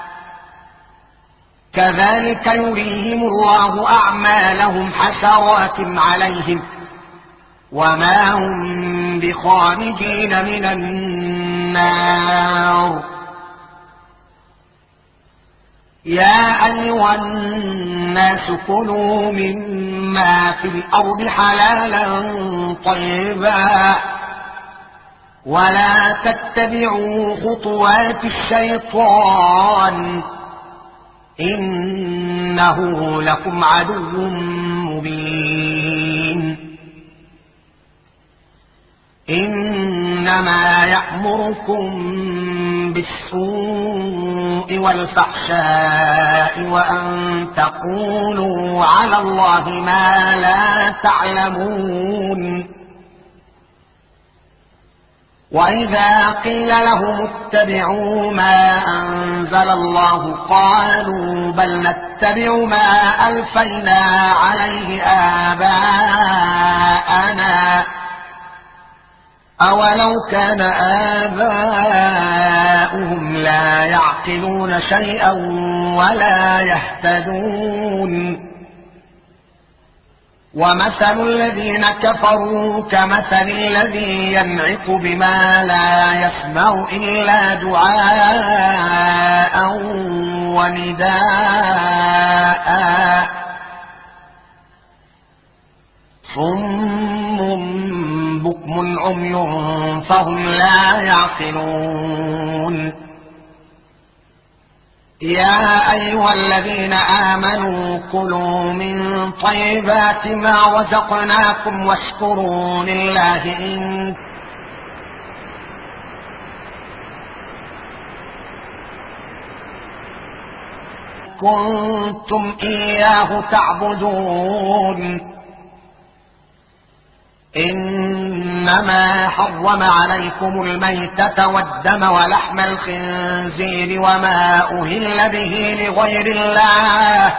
كذلك يريهم الله أعمالهم حسرات عليهم وما هم بخارجين من النار. يا أيها الناس كلوا مما في الأرض حلالا طيبا ولا تتبعوا خطوات الشيطان إنه لكم عدو مبين. إنما يأمركم بالسوء والفحشاء وأن تقولوا على الله ما لا تعلمون. وإذا قيل لهم اتبعوا ما أنزل الله قالوا بل نتبع ما ألفينا عليه آباءنا أولو كان آباؤهم لا يعقلون شيئا ولا يهتدون. ومثل الذين كفروا كمثل الذي ينعق بما لا يسمع إلا دعاء ونداء عمي فهم لا يعقلون. يا أيها الذين آمنوا كلوا من طيبات ما رزقناكم واشكروا لله إن كنتم إياه تعبدون. إنما حرم عليكم الميتة والدم ولحم الخنزير وما أهل به لغير الله،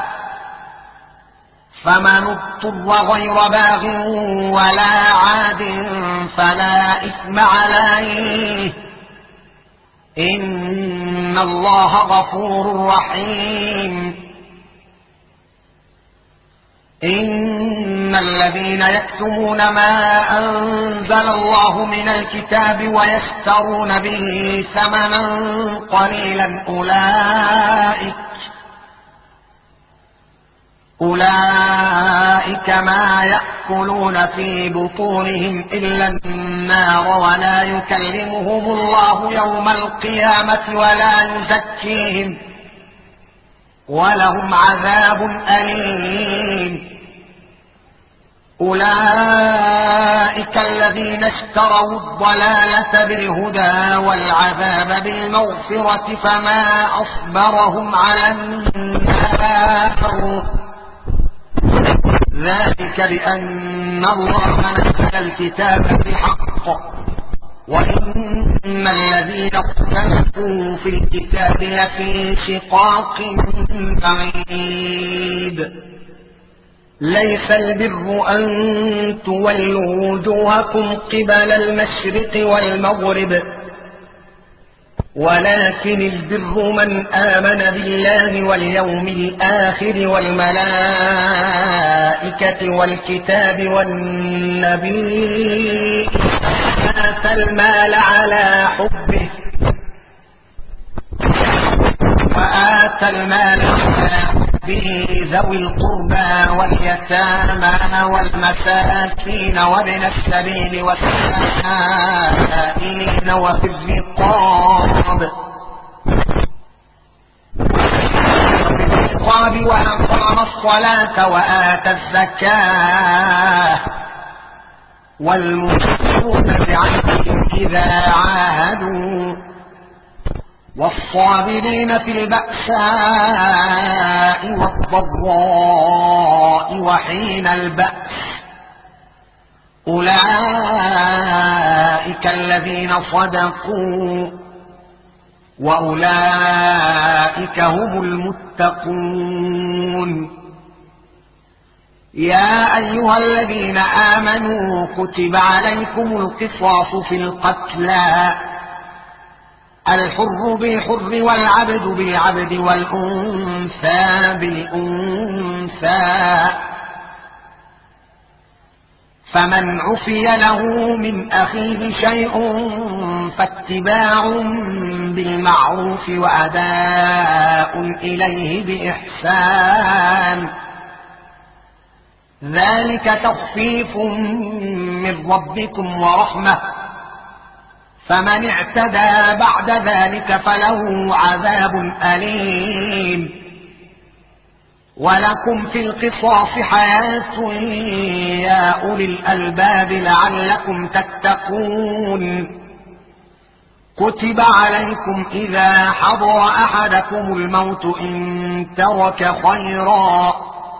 فمن اضطر غير باغ ولا عاد فلا إثم عليه، إن الله غفور رحيم. إن الذين يكتمون ما أنزل الله من الكتاب ويشترون به ثمنا قليلا أولئك أولئك ما يأكلون في بطونهم إلا النار ولا يكلمهم الله يوم القيامة ولا يزكيهم ولهم عذاب أليم. أولئك الذين اشتروا الضلالة بالهدى والعذاب بالمغفرة فما أصبرهم على النار، ذلك بأن الله نزل الكتاب بالحق وإن الذين اختلفوا في الكتاب لفي شقاق بعيد. ليس البر أن تولوا وجوهكم قبل المشرق والمغرب ولكن البر من آمن بالله واليوم الآخر والملائكة والكتاب والنبي آتى المال على حبه وآتى المال على حبه ذوي القربى واليتامى والمساكين وابن السبيل والسائلين وفي الرقاب وأقام الصلاة وآتى الزكاة والموفون بعهدهم إذا عاهدوا والصابرين في البأساء والضراء وحين البأس، أولئك الذين صدقوا وأولئك هم المتقون. يا أيها الذين آمنوا كتب عليكم القصاص في القتلى، الحر بالحر والعبد بالعبد والأنثى بالأنثى، فمن عفي له من أخيه شيء فاتباع بالمعروف وأداء إليه بإحسان، ذلك تخفيف من ربكم ورحمة، فمن اعتدى بعد ذلك فله عذاب أليم. ولكم في القصاص حياة يا أولي الألباب لعلكم تتقون. كتب عليكم إذا حضر أحدكم الموت إن ترك خيرا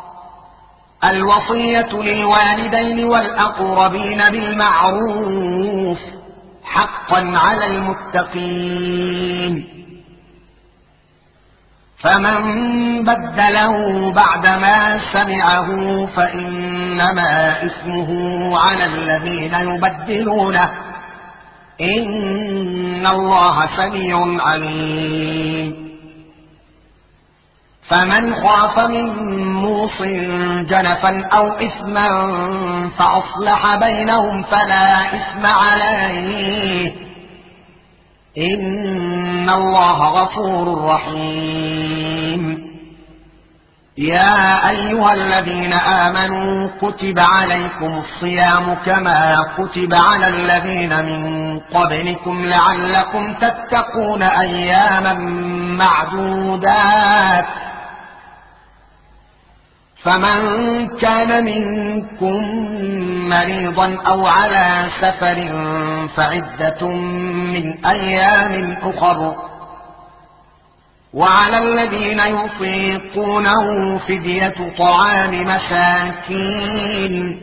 الوصية للوالدين والأقربين بالمعروف حقا على المتقين، فمن بدله بعدما سمعه فإنما إثمه على الذين يبدلونه، إن الله سميع عليم. فمن خاف من موص جنفا أو إثما فأصلح بينهم فلا إثم عليه، إن الله غفور رحيم. يا أيها الذين آمنوا كتب عليكم الصيام كما كتب على الذين من قبلكم لعلكم تتقون أياما معدودات. فمن كان منكم مريضا أو على سفر فعدة من أيام أخر، وعلى الذين يطيقونه فدية طعام مساكين،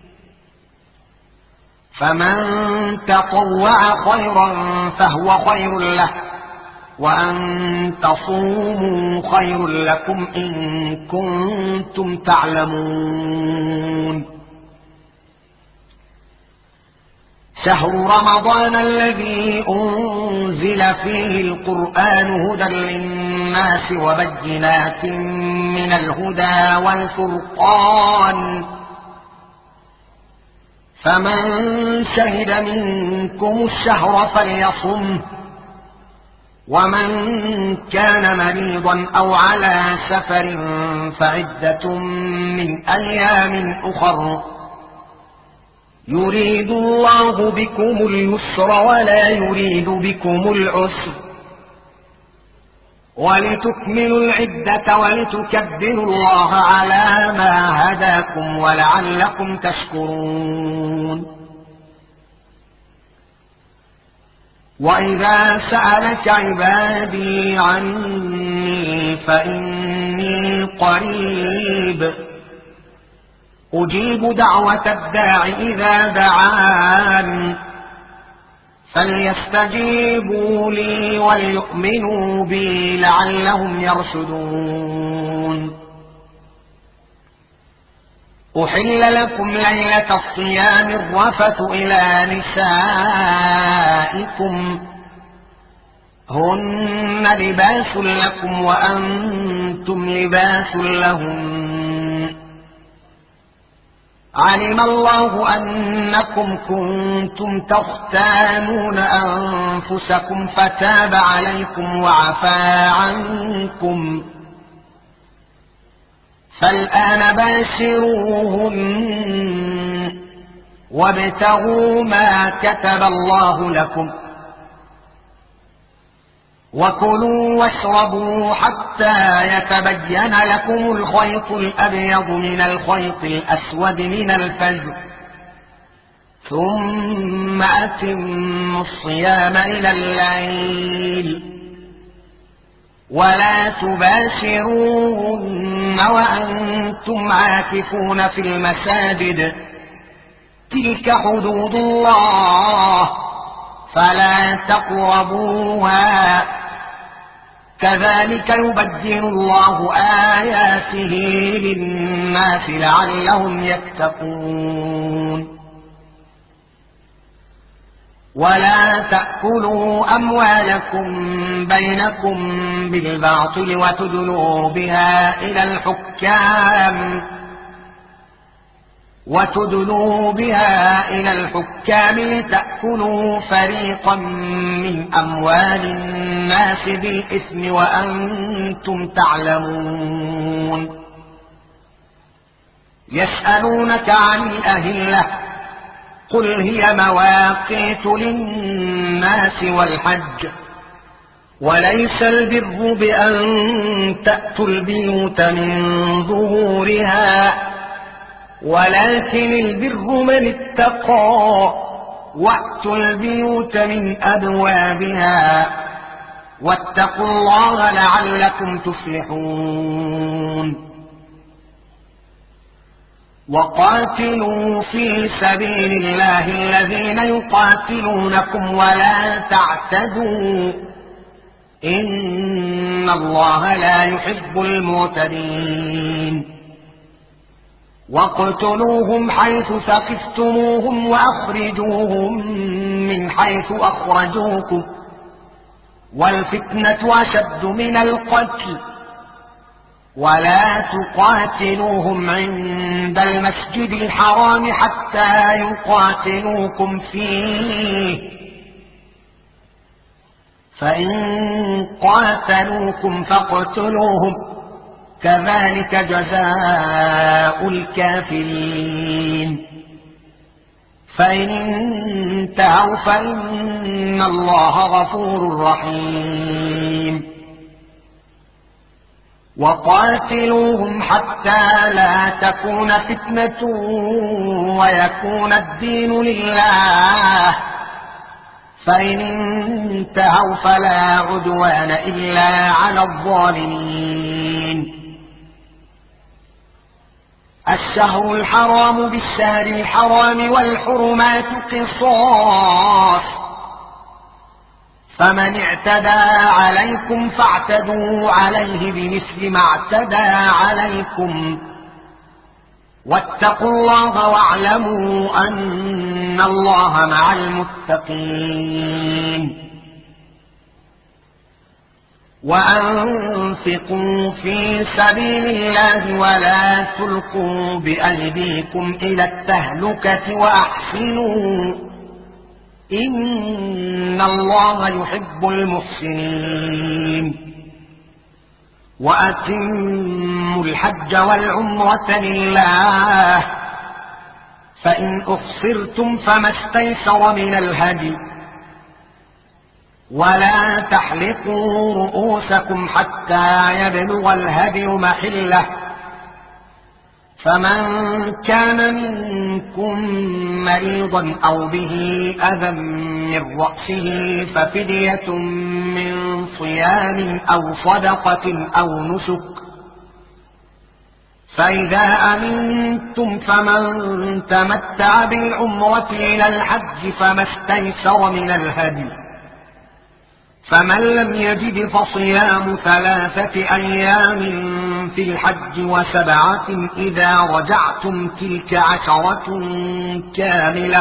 فمن تطوع خيرا فهو خير له، وأن تصوموا خير لكم إن كنتم تعلمون. شهر رمضان الذي أنزل فيه القرآن هدى للناس وبينات من الهدى والفرقان، فمن شهد منكم الشهر فليصمه، ومن كان مريضا أو على سفر فعدة من أيام أخر، يريد الله بكم اليسر ولا يريد بكم العسر، ولتكملوا العدة ولتكبروا الله على ما هداكم ولعلكم تشكرون. وإذا سألك عبادي عني فإني قريب أجيب دعوة الداع إذا دعان، فليستجيبوا لي وليؤمنوا بي لعلهم يرشدون. أحل لكم ليلة الصيام الرفث إلى نسائكم هن لباس لكم وأنتم لباس لهم، علم الله أنكم كنتم تختانون أنفسكم فتاب عليكم وعفى عنكم، فالآن باشروهن وابتغوا ما كتب الله لكم، وكلوا واشربوا حتى يتبين لكم الخيط الأبيض من الخيط الأسود من الفجر، ثم أتموا الصيام إلى الليل، ولا تباشروهن وأنتم عاكفون في المساجد، تلك حدود الله فلا تقربوها، كذلك يبين الله آياته للناس لعلهم يتقون. ولا تأكلوا أموالكم بينكم بالباطل وتدلوا بها إلى الحكام وتدلوا بها إلى الحكام لتأكلوا فريقا من أموال الناس بالإثم وأنتم تعلمون. يسألونك عن الأهلة قل هي مواقيت للناس والحج، وليس البر بأن تأتوا البيوت من ظهورها، ولكن البر من اتقى، وأتوا البيوت من أبوابها، واتقوا الله لعلكم تفلحون. وقاتلوا في سبيل الله الذين يقاتلونكم ولا تعتدوا، إن الله لا يحب المعتدين. واقتلوهم حيث ثقفتموهم وأخرجوهم من حيث أخرجوكم، والفتنة أشد من القتل، ولا تقاتلوهم عند المسجد الحرام حتى يقاتلوكم فيه، فإن قاتلوكم فاقتلوهم كذلك جزاء الكافرين. فإن انتهوا فإن الله غفور رحيم. وقاتلوهم حتى لا تكون فتنة ويكون الدين لله، فإن انتهوا فلا عدوان إلا على الظالمين. الشهر الحرام بالشهر الحرام والحرمات قصاص، فمن اعتدى عليكم فاعتدوا عليه بمثل ما اعتدى عليكم، واتقوا الله واعلموا أن الله مع المتقين. وأنفقوا في سبيل الله ولا تلقوا بأيديكم إلى التهلكة وأحسنوا إن الله يحب المحسنين. وأتموا الحج والعمرة لله، فإن أحصرتم فما استيسر من الهدي، ولا تحلقوا رؤوسكم حتى يبلغ الهدي محله، فمن كان منكم مريضا أو به أذى من رأسه ففدية من صيام أو صدقة أو نسك، فإذا أمنتم فمن تمتع بالعمرة إلى الحج فما استيسر من الهدي، فمن لم يجد فصيام ثلاثة أيام في الحج وسبعة إذا رجعتم تلك عشرة كاملة،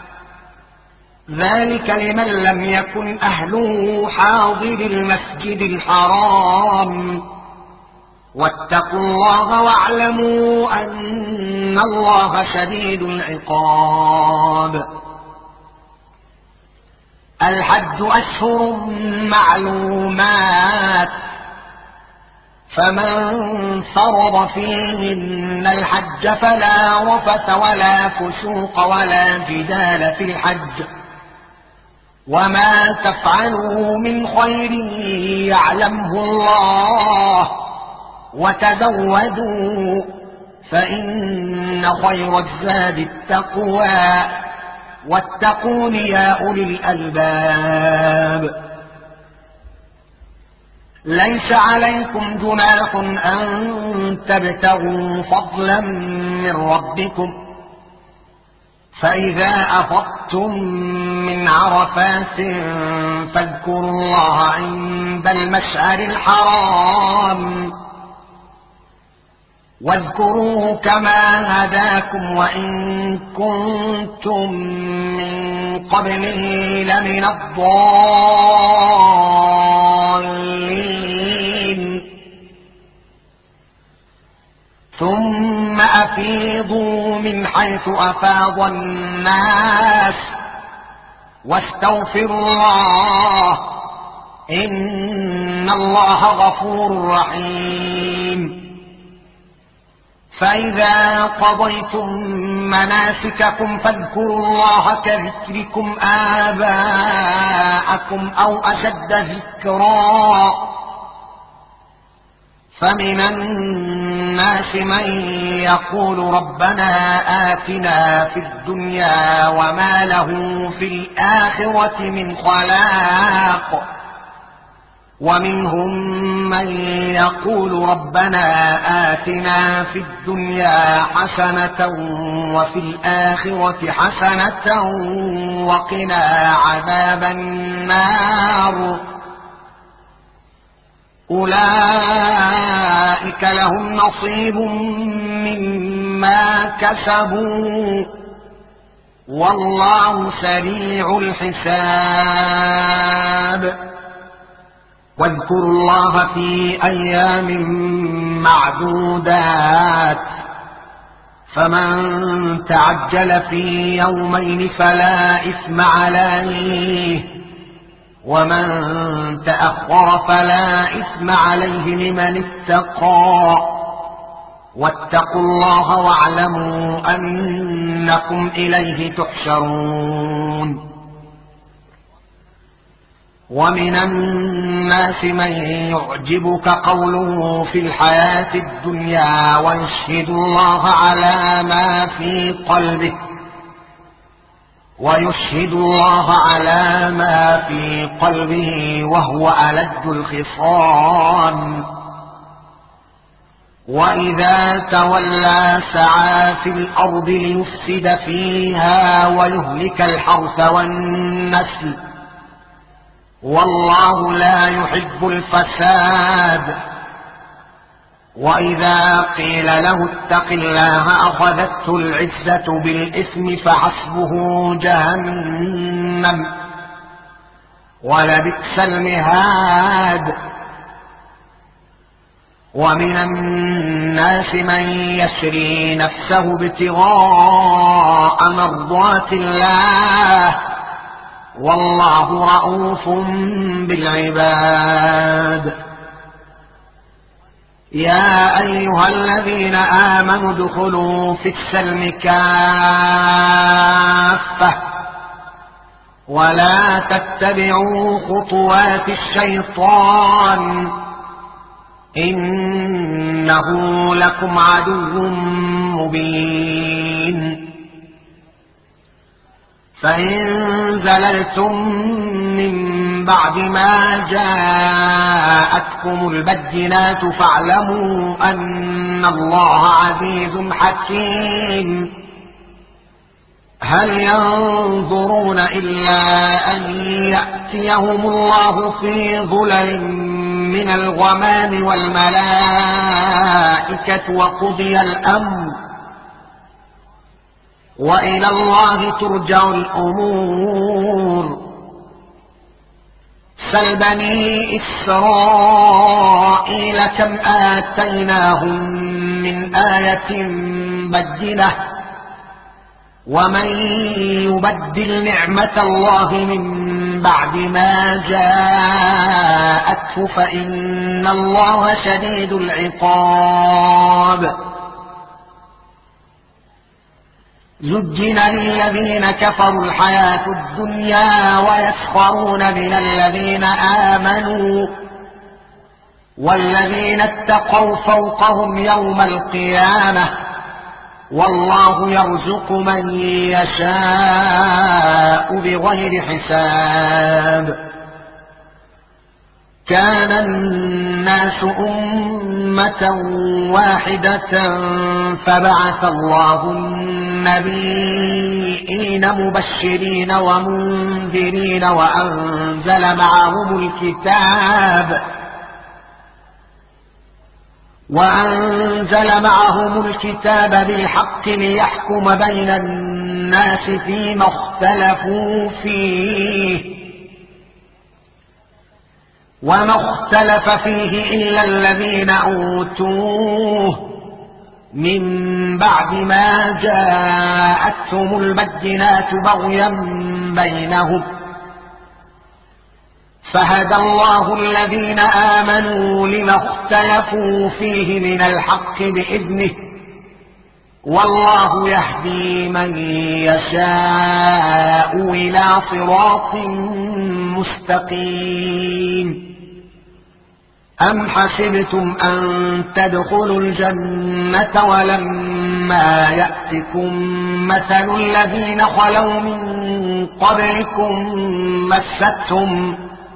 ذلك لمن لم يكن أهله حاضر المسجد الحرام. واتقوا الله واعلموا أن الله شديد العقاب. الحج أشهر معلومات، فمن فرض فيهن الحج فلا رفث ولا فسوق ولا جدال في الحج، وما تفعلوا من خير يعلمه الله، وتزودوا فإن خير الزاد التقوى، واتقون يا أولي الألباب. ليس عليكم جناح أن تبتغوا فضلا من ربكم، فإذا أفضتم من عرفات فاذكروا الله عند المشعر الحرام، واذكروه كما هداكم وإن كنتم من قبله لمن الضالين. ثم أفيضوا من حيث أفاض الناس واستغفروا الله إن الله غفور رحيم. فإذا قضيتم مناسككم فاذكروا الله كذكركم آباءكم أو أشد ذكرا، فمن الناس من يقول ربنا آتنا في الدنيا وما له في الآخرة من خلاق، ومنهم من يقول ربنا آتنا في الدنيا حسنة وفي الآخرة حسنة وقنا عذاب النار. أولئك لهم نصيب مما كسبوا والله سريع الحساب. واذكروا الله في أيام معدودات، فمن تعجل في يومين فلا إثم عليه، ومن تأخر فلا إثم عليه لمن اتقى واتقوا الله واعلموا أنكم إليه تحشرون. ومن الناس من يعجبك قوله في الحياة الدنيا ويشهد الله على ما في قلبه ويشهد الله على ما في قلبه وهو ألد الخصام وإذا تولى سعى في الأرض ليفسد فيها ويهلك الحرث والنسل والله لا يحب الفساد. وإذا قيل له اتق الله أخذته العزة بالإثم فحسبه جهنم ولبئس المهاد. ومن الناس من يشري نفسه ابتغاء مرضات الله والله رؤوف بالعباد. يا أيها الذين آمنوا ادخلوا في السلم كافة ولا تتبعوا خطوات الشيطان إنه لكم عدو مبين. فإن زللتم من بعد ما جاءتكم البينات فاعلموا أن الله عزيز حكيم. هل ينظرون إلا أن يأتيهم الله في ظلل من الغمام والملائكة وقضي الأمر وإلى الله ترجع الأمور. سل بني إسرائيل كم آتيناهم من آية بينة ومن يبدل نعمة الله من بعد ما جاءته فإن الله شديد العقاب. زجن للذين كفروا الحياة الدنيا ويسخرون من الذين آمنوا والذين اتقوا فوقهم يوم القيامة والله يرزق من يشاء بغير حساب. كان الناس أمة واحدة فبعث الله النبيين مبشرين ومنذرين وأنزل معهم الكتاب وأنزل معهم الكتاب بالحق ليحكم بين الناس فيما اختلفوا فيه وما اختلف فيه إلا الذين أوتوه من بعد ما جاءتهم البينات بغيا بينهم فهدى الله الذين آمنوا لما اختلفوا فيه من الحق بإذنه والله يهدي من يشاء إلى صراط مستقيم. أم حسبتم أن تدخلوا الجنة ولما يأتكم مثل الذين خلوا من قبلكم مستهم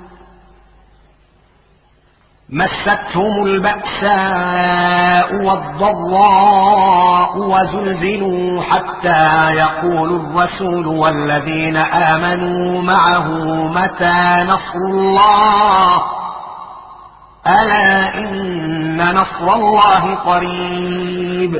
مستهم البأساء والضراء وزلزلوا حتى يقول الرسول والذين آمنوا معه متى نصر الله ألا إن نصر الله قريب.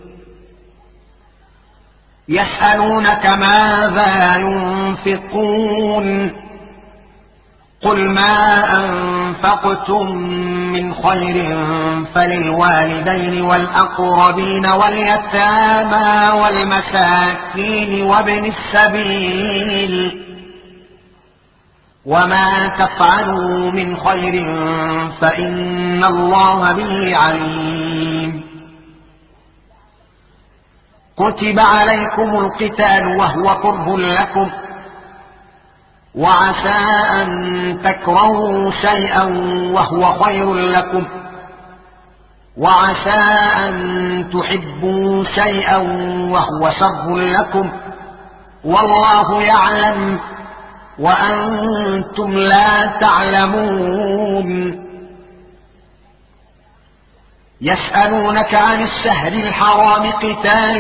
يسألونك ماذا ينفقون قل ما أنفقتم من خير فللوالدين والأقربين واليتامى والمساكين وابن السبيل وما تفعلوا من خير فإن الله به عليم. كتب عليكم القتال وهو كره لكم، وعسى أن تكرهوا شيئا وهو خير لكم، وعسى أن تحبوا شيئا وهو شر لكم، والله يعلم وأنتم لا تعلمون. يسألونك عن الشهر الحرام قتال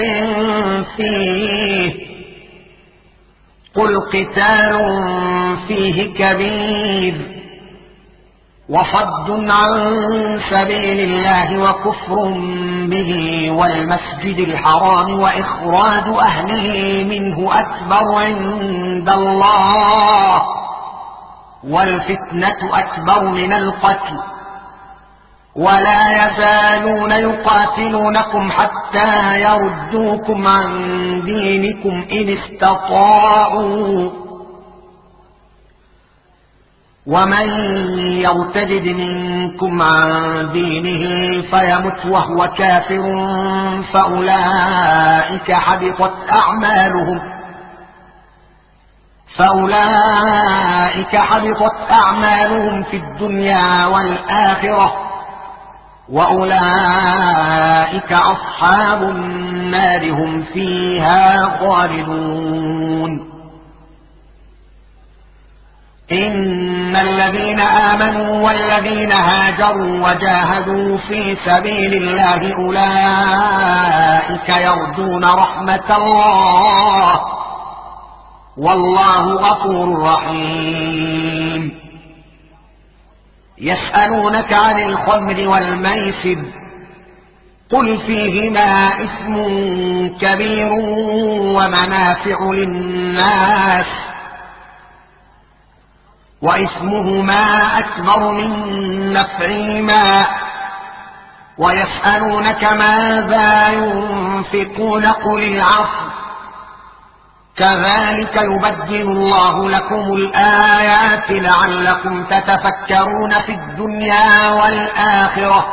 فيه، قل قتال فيه كبير، وصد عن سبيل الله وكفر به والمسجد الحرام وإخراج أهله منه أكبر عند الله، والفتنة أكبر من القتل، ولا يزالون يقاتلونكم حتى يردوكم عن دينكم إن استطاعوا، ومن يرتد منكم عن دينه فيمت وهو كافر فأولئك حبطت أعمالهم فأولئك حبطت أعمالهم في الدنيا والآخرة، وأولئك أصحاب النار هم فيها خالدون. إن الذين آمنوا والذين هاجروا وجاهدوا في سبيل الله أولئك يرجون رحمة الله، والله غفور رحيم. يسألونك عن الخمر والميسر، قل فيهما إثم كبير ومنافع للناس، وإثمهما أكبر من نفعهما، ويسألونك ماذا ينفقون قل العفو، كذلك يبين الله لكم الآيات لعلكم تتفكرون في الدنيا والآخرة.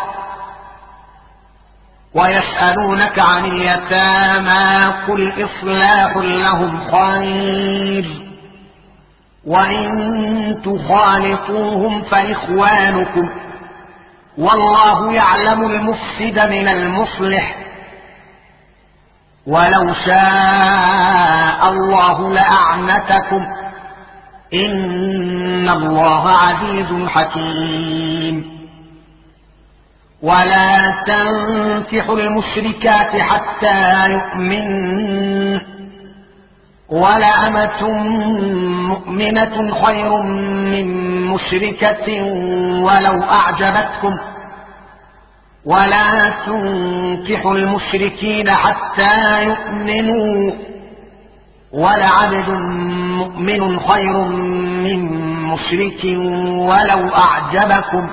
ويسألونك عن اليتامى قل إصلاح لهم خير، وإن تخالطوهم فإخوانكم، والله يعلم المفسد من المصلح، ولو شاء الله لأعنتكم إن الله عزيز حكيم. ولا تنكحوا المشركات حتى يؤمنن، ولأمة مؤمنة خير من مشركة ولو أعجبتكم، ولا تنكحوا المشركين حتى يؤمنوا، ولعبد مؤمن خير من مشرك ولو أعجبكم،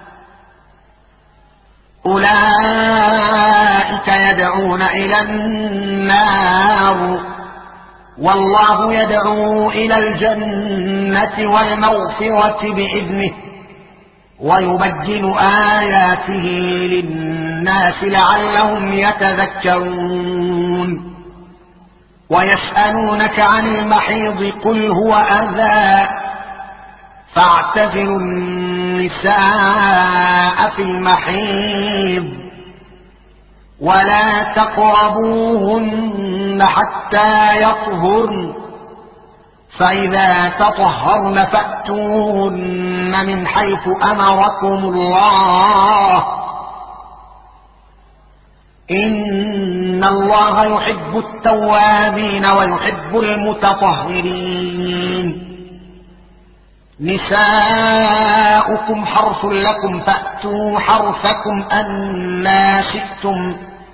أولئك يدعون إلى النار، والله يدعو إلى الجنة والمغفرة بإذنه، ويبين آياته للناس لعلهم يتذكرون. ويسألونك عن المحيض قل هو أذى فاعتزلوا النساء في المحيض، ولا تقربوهن حتى يطهرن، فإذا تطهرن فأتوهن من حيث أمركم الله، إن الله يحب التوابين ويحب المتطهرين. نساؤكم حرث لكم فأتوا حرثكم أنى شئتم،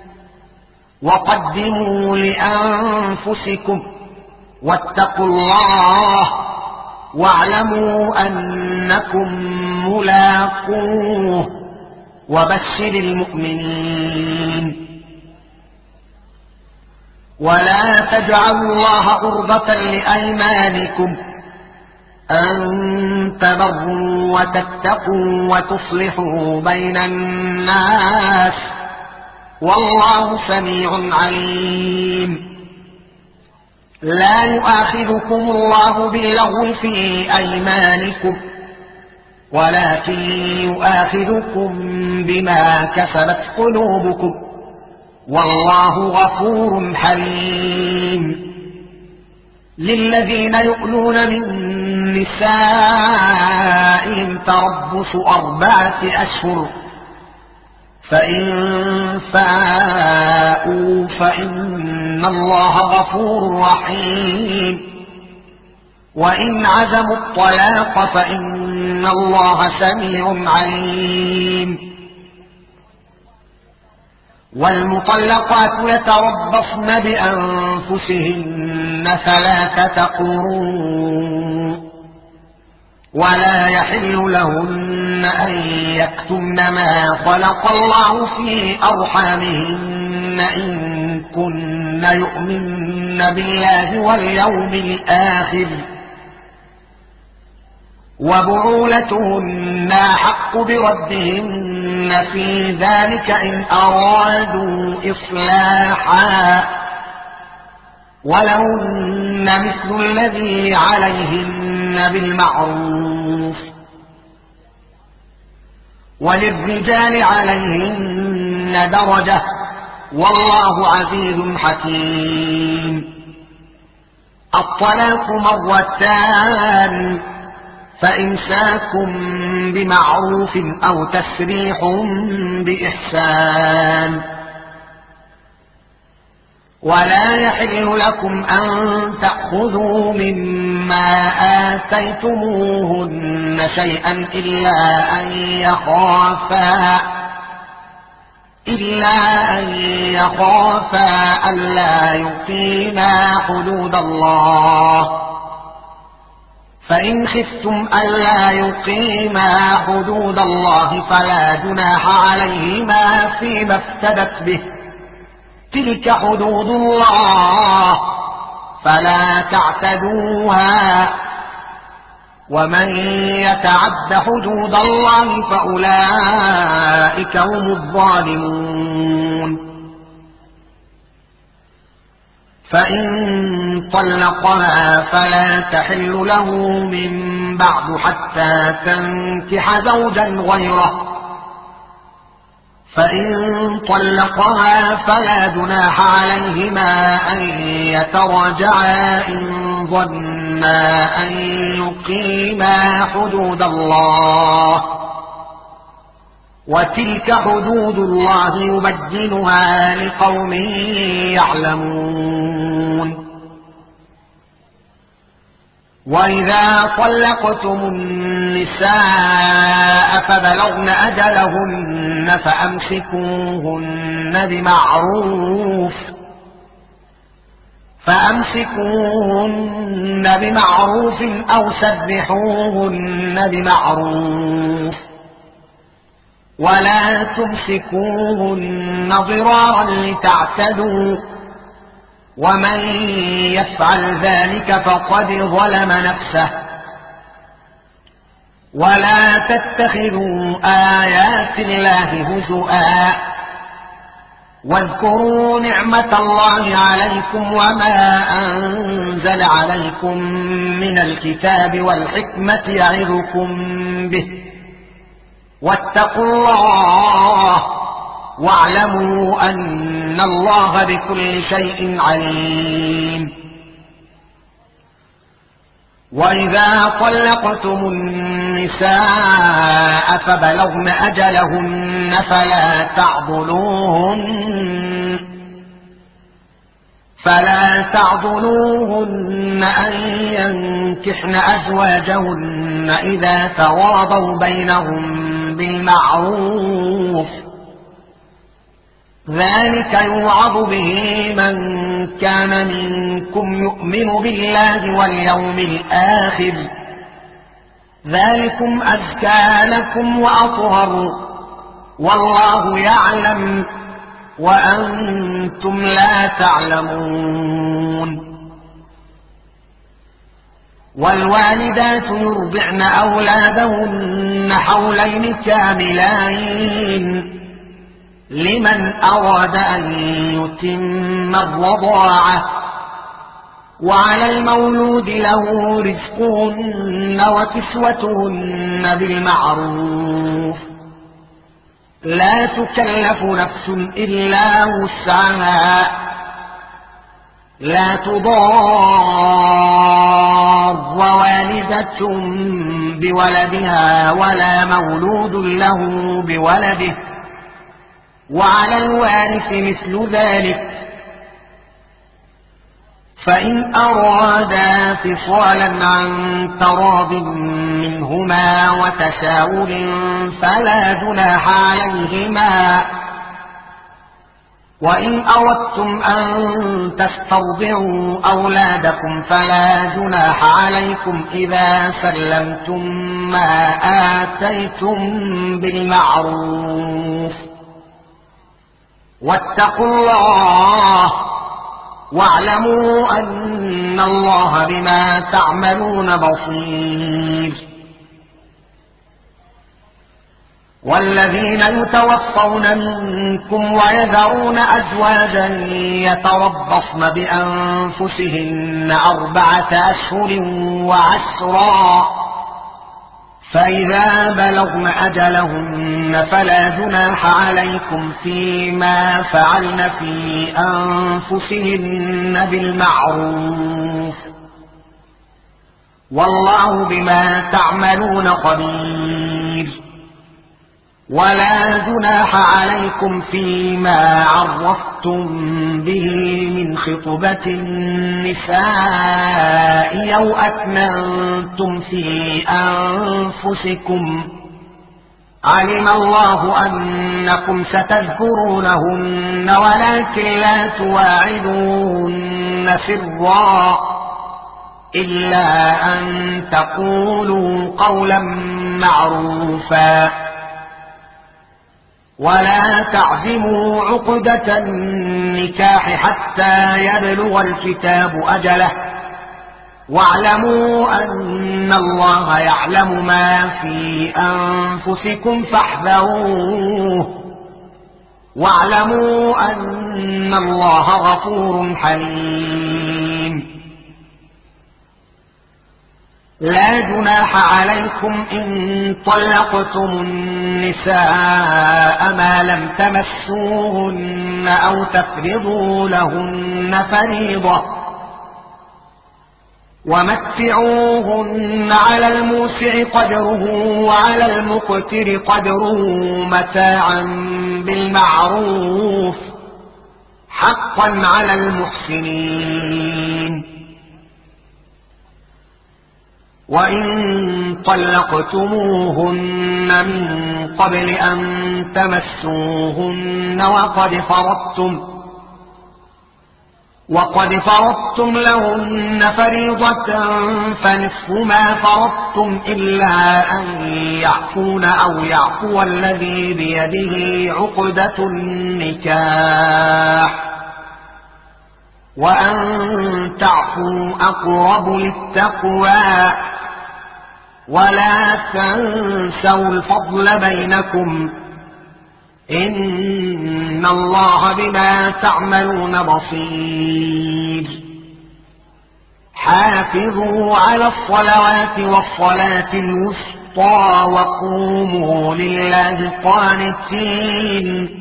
وقدموا لأنفسكم واتقوا الله واعلموا أنكم ملاقوه، وبشر المؤمنين. ولا تجعلوا الله عرضة لأيمانكم، أن تبروا وتتقوا وتصلحوا بين الناس والله سميع عليم. لا يؤاخذكم الله باللغو في أيمانكم ولكن يؤاخذكم بما كسبت قلوبكم والله غفور حليم. للذين يؤلون من نسائهم تربص أربعة أشهر فإن فاءوا فإن الله غفور رحيم. وإن عزموا الطلاق فإن الله سميع عليم. والمطلقات يتربصن بأنفسهن ثلاثة قروء ولا يحل لهن أن يكتمن ما خلق الله في أرحامهن إن كن يؤمن بالله واليوم الآخر وبعولتهن حق بردهن في ذلك إن أرادوا إصلاحا ولهن مثل الذي عليهن بالمعروف وللرجال عليهن درجة والله عزيز حكيم. الطلاق مرتان فإمساك بمعروف أو تسريح بإحسان. ولا يحل لكم أن تأخذوا مما آتيتموهن شيئا إلا أن يخافا إلا أن يخافا ألا يقيما حدود الله فإن خفتم ألا يقيما حدود الله فلا جناح عليهما فيما افتدت به تلك حدود الله فلا تعتدوها ومن يتعد حدود الله فأولئك هم الظالمون. فإن طلقها فلا تحل له من بعد حتى تنكح زوجا غيره فإن طلقها فلا جناح عليهما أن يتراجعا إن ظنا أن يقيما حدود الله وتلك حدود الله يبينها لقوم يعلمون. وإذا طلقتم النساء فبلغن أجلهن فأمسكوهن بمعروف فأمسكوهن بمعروف أو سرحوهن بمعروف ولا تمسكوهن ضرارا لتعتدوا ومن يفعل ذلك فقد ظلم نفسه. ولا تتخذوا آيات الله هزؤا واذكروا نعمة الله عليكم وما أنزل عليكم من الكتاب والحكمة يعظكم به واتقوا الله واعلموا أن الله بكل شيء عليم. وإذا طلقتم النساء فبلغن أجلهن فلا تعضلوهن فلا تعضلوهن أن ينكحن أزواجهن إذا تراضوا بينهم بالمعروف ذلك يوعظ به من كان منكم يؤمن بالله واليوم الآخر ذلكم أزكى لكم وأطهر والله يعلم وأنتم لا تعلمون. والوالدات يرضعن أولادهن حولين كاملين لمن أراد أن يتم الرضاعة، وعلى المولود له رزقهن وكسوتهن بالمعروف، لا تكلف نفس إلا وسعها، لا تضار والدة بولدها ولا مولود له بولده، وعلى الوارث مثل ذلك. فإن أرادا فصالا عن تراض منهما وتشاور فلا جناح عليهما. وإن أردتم أن تسترضعوا أولادكم فلا جناح عليكم إذا سلمتم ما آتيتم بالمعروف. واتقوا الله واعلموا أن الله بما تعملون بصير. والذين يتوفون منكم ويذرون أزواجا يتربصن بأنفسهن أربعة أشهر وعشرا، فإذا بلغن أجلهن فلا جناح عليكم فيما فعلن في أنفسهن بالمعروف، والله بما تعملون خبير. ولا جناح عليكم فيما عرفتم به من خطبة النساء أو أكننتم في أنفسكم، علم الله أنكم ستذكرونهن ولكن لا تواعدوهن سرا إلا أن تقولوا قولا معروفا. ولا تعزموا عقدة النكاح حتى يبلغ الكتاب أجله، واعلموا أن الله يعلم ما في أنفسكم فاحذروه، واعلموا أن الله غفور حليم. لا جناح عليكم إن طلقتم النساء ما لم تمسوهن أو تفرضوا لهن فريضة، ومتعوهن على الموسع قدره وعلى المقتر قدره متاعا بالمعروف حقا على المحسنين. وإن طلقتموهن من قبل أن تمسوهن وقد فرضتم وقد فرضتم لهن فريضة فنصف ما فرضتم إلا أن يعفون أو يعفو الذي بيده عقدة النكاح، وأن تعفوا أقرب للتقوى، ولا تنسوا الفضل بينكم إن الله بما تعملون بصير. حافظوا على الصلوات والصلاة الوسطى وقوموا لله قانتين.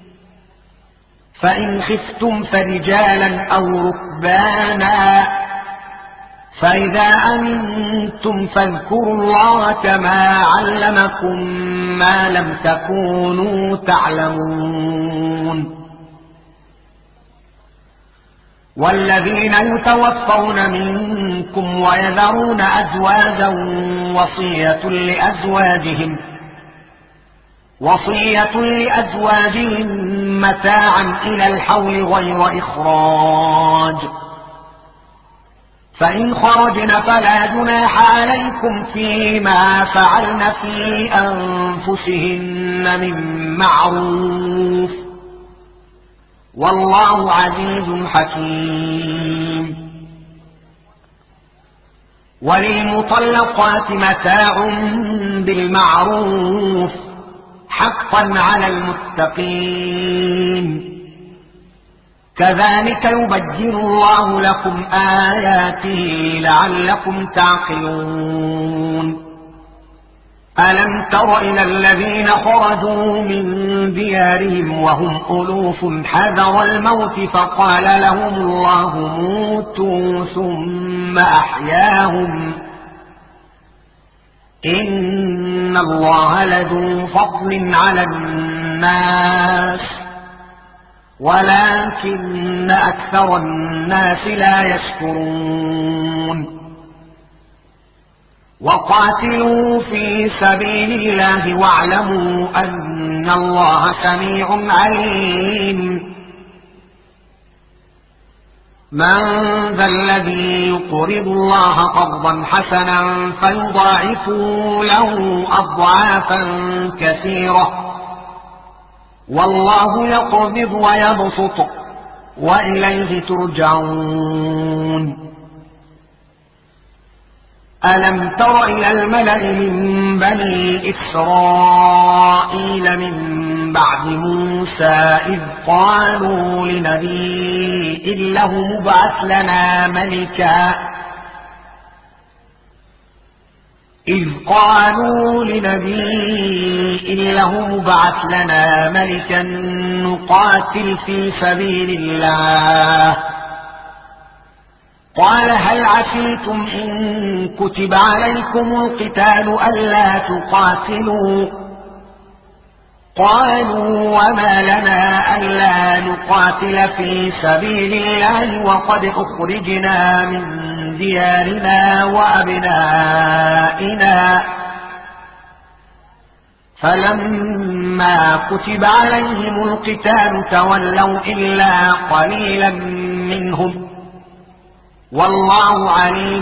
فإن خفتم فرجالا أو ركبانا، فإذا أمنتم فاذكروا الله كما علمكم ما لم تكونوا تعلمون. والذين يتوفون منكم ويذرون أزواجا وصية لأزواجهم وصية لأزواجهم متاعا إلى الحول غير إخراج، فإن خرجن فلا جناح عليكم فيما فعلن في أنفسهن من معروف، والله عزيز حكيم. وللمطلقات متاع بالمعروف حقا على المتقين كذلك يبين الله لكم آياته لعلكم تعقلون ألم تر إلى الذين خرجوا من ديارهم وهم ألوف حذر الموت فقال لهم الله موتوا ثم أحياهم إن الله لذو فضل على الناس ولكن أكثر الناس لا يشكرون وقاتلوا في سبيل الله واعلموا أن الله سميع عليم من ذا الذي يقرض الله قرضا حسنا فيضاعف له أضعافا كثيرة والله يقبض ويبسط وإليه ترجعون ألم تر إلى الملأ من بني إسرائيل من بعد موسى إذ قالوا لنبي له مبعث لنا ملكا إذ قالوا لنبي له مبعث لنا ملكا نقاتل في سبيل الله قال هل عسيتم إن كتب عليكم القتال ألا تقاتلوا قالوا وما لنا ألا نقاتل في سبيل الله وقد أخرجنا من ديارنا وأبنائنا فلما كتب عليهم القتال تولوا إلا قليلا منهم والله عليم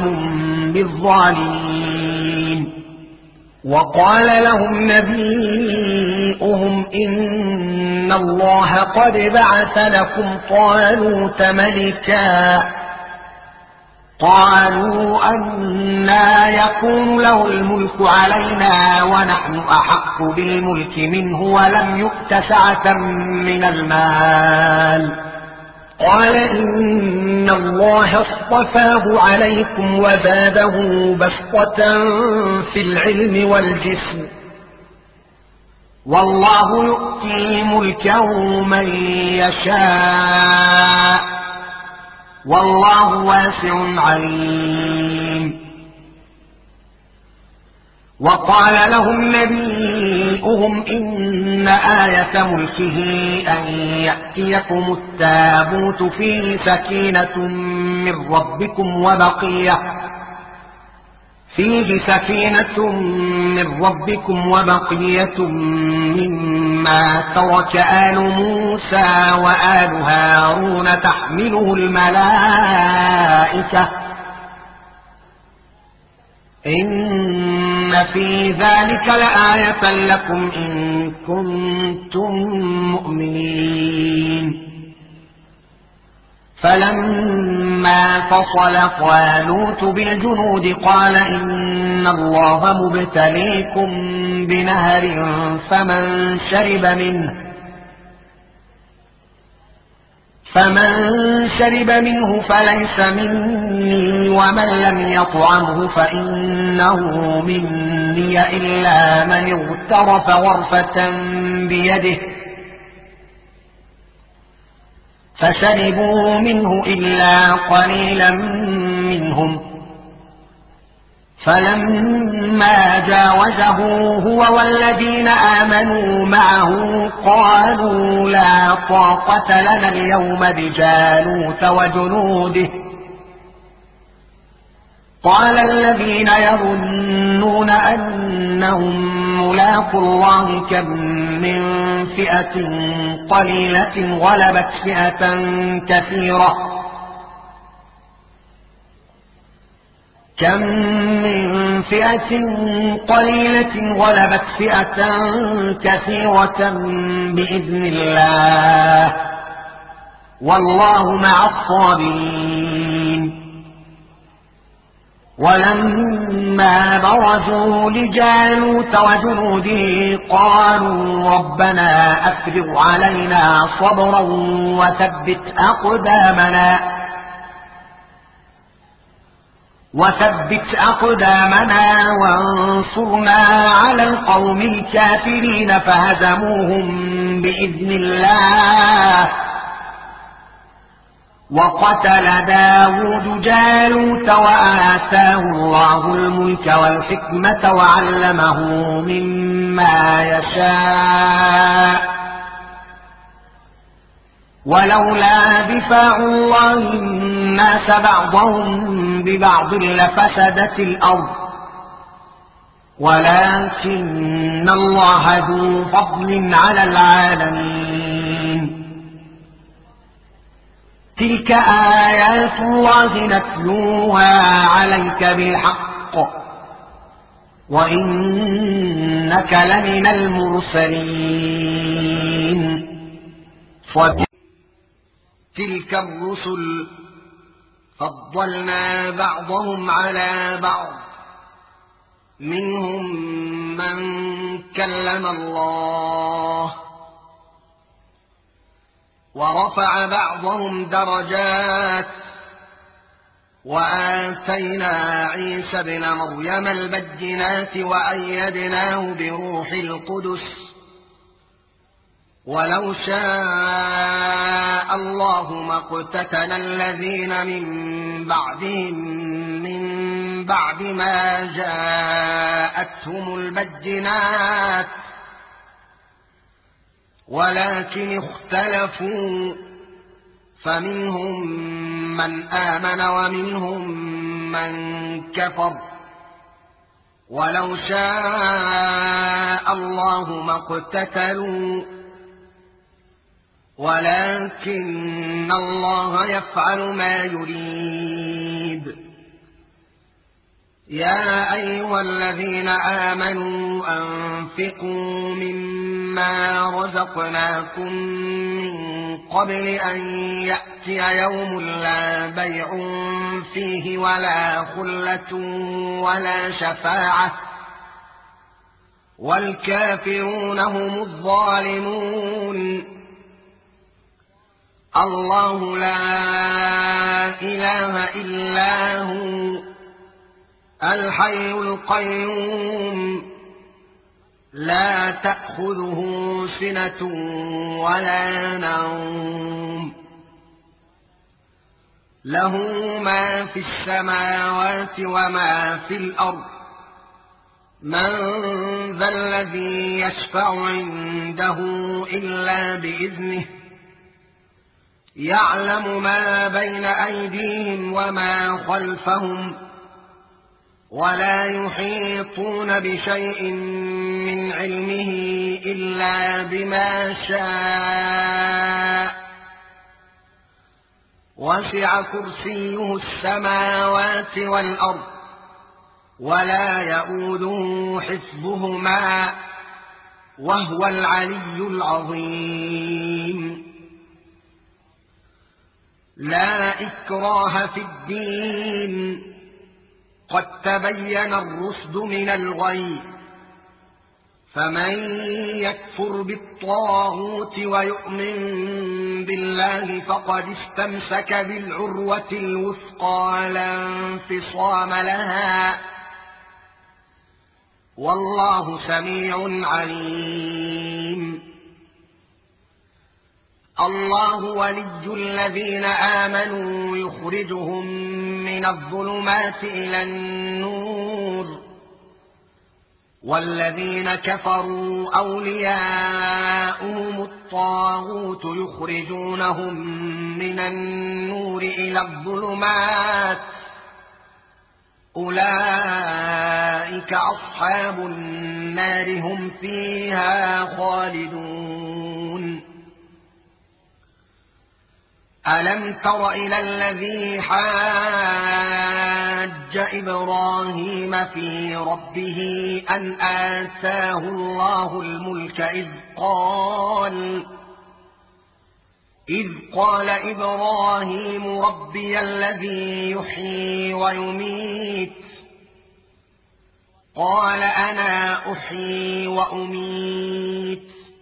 بالظالمين وقال لهم نبيئهم إن الله قد بعث لكم طالوت ملكا قالوا أنى يكون له الملك علينا ونحن أحق بالملك منه ولم يؤت سعة من المال قال إن الله اصطفاه عليكم وزاده بسطة في العلم والجسم والله يؤتي ملكه من يشاء والله واسع عليم وقال لهم نبيئهم إن آية ملكه أن يأتيكم التابوت فيه سكينة من ربكم وبقية فيه سكينة من ربكم وبقية مما ترك آل موسى وآل هارون تحمله الملائكة إن في ذلك لآية لكم إن كنتم مؤمنين فلما فصل طالوت بالجنود قال إن الله مبتليكم بنهر فمن شرب منه فمن شرب منه فليس مني ومن لم يطعمه فإنه مني إلا من اغترف غرفة بيده فشربوا منه إلا قليلا منهم فلما جاوزه هو والذين آمنوا معه قالوا لا طاقة لنا اليوم بجالوت وجنوده قال الذين يظنون أنهم ملاقو الله كم من فئة قليلة غلبت فئة كثيرة كم من فئة قليلة غلبت فئة كثيرة بإذن الله والله مع الصابرين ولما برزوا لجالوت وجنوده قالوا ربنا أفرغ علينا صبرا وثبت أقدامنا وثبت أقدامنا وانصرنا على القوم الكافرين فهزموهم بإذن الله. وقتل داود جالوت وآتاه الله الملك والحكمة وعلمه مما يشاء ولولا دفاع الله الناس بعضهم ببعض لفسدت الأرض ولكن الله ذو فضل على العالمين. تلك آيات الله نتلوها عليك بالحق وإنك لمن المرسلين. تلك الرسل فضلنا بعضهم على بعض منهم من كلم الله ورفع بعضهم درجات وآتينا عيسى ابن مريم البينات وأيدناه بروح القدس ولو شاء الله ما اقتتل الذين من بعدهم من بعد ما جاءتهم البينات ولكن اختلفوا فمنهم من آمن ومنهم من كفر ولو شاء الله ما اقتتلوا ولكن الله يفعل ما يريد. يا أيها الذين آمنوا أنفقوا مما رزقناكم من قبل أن يأتي يوم لا بيع فيه ولا خلة ولا شفاعة والكافرون هم الظالمون. الله لا إله إلا هو الحي القيوم لا تأخذه سنة ولا نوم له ما في السماوات وما في الأرض من ذا الذي يشفع عنده إلا بإذنه يعلم ما بين أيديهم وما خلفهم ولا يحيطون بشيء من علمه إلا بما شاء وسع كرسيه السماوات والأرض ولا يؤوده حفظهما وهو العلي العظيم. لا إكراه في الدين قد تبين الرشد من الغي فمن يكفر بالطاغوت ويؤمن بالله فقد استمسك بالعروة الوثقى لا انفصام لها والله سميع عليم. الله ولي الذين آمنوا يخرجهم من الظلمات إلى النور والذين كفروا أولياؤهم الطاغوت يخرجونهم من النور إلى الظلمات أولئك أصحاب النار هم فيها خالدون. ألم تر إلى الذي حاج إبراهيم في ربه أن آتاه الله الملك إذ قال إذ قال إبراهيم ربي الذي يحيي ويميت قال أنا أحيي وأميت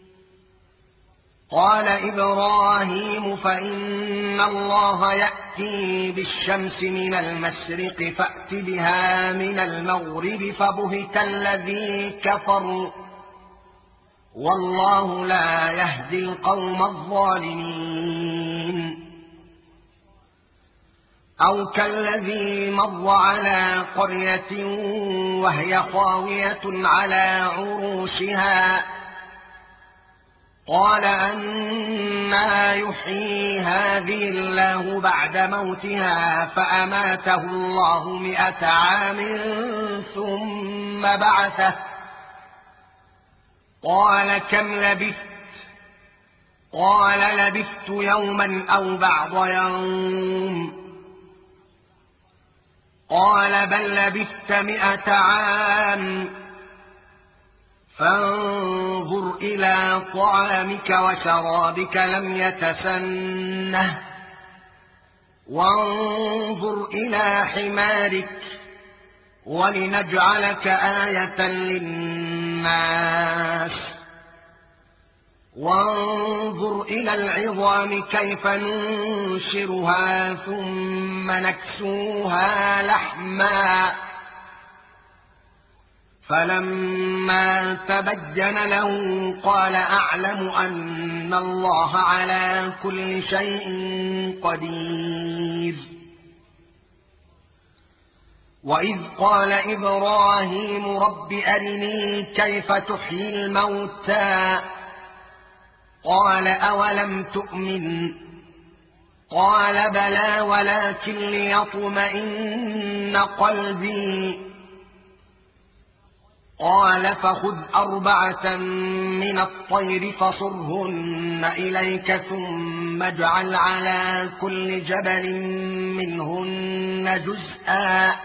قال إبراهيم فإن الله يأتي بالشمس من المشرق فأت بها من المغرب فبهت الذي كفر والله لا يهدي القوم الظالمين أو كالذي مر على قرية وهي خاوية على عروشها قال أنى يحيي هذه الله بعد موتها فأماته الله مئة عام ثم بعثه قال كم لبثت قال لبثت يوما أو بعض يوم قال بل لبثت مئة عام فانظر إلى طعامك وشرابك لم يتسنه وانظر إلى حمارك ولنجعلك آية للناس وانظر إلى العظام كيف ننشرها ثم نكسوها لحما فلما تبين له قال أعلم أن الله على كل شيء قدير وإذ قال إبراهيم رب أرني كيف تحيي الموتى قال أولم تؤمن قال بلى ولكن ليطمئن قلبي قال فخذ أربعة من الطير فصرهن إليك ثم اجعل على كل جبل منهن جزءا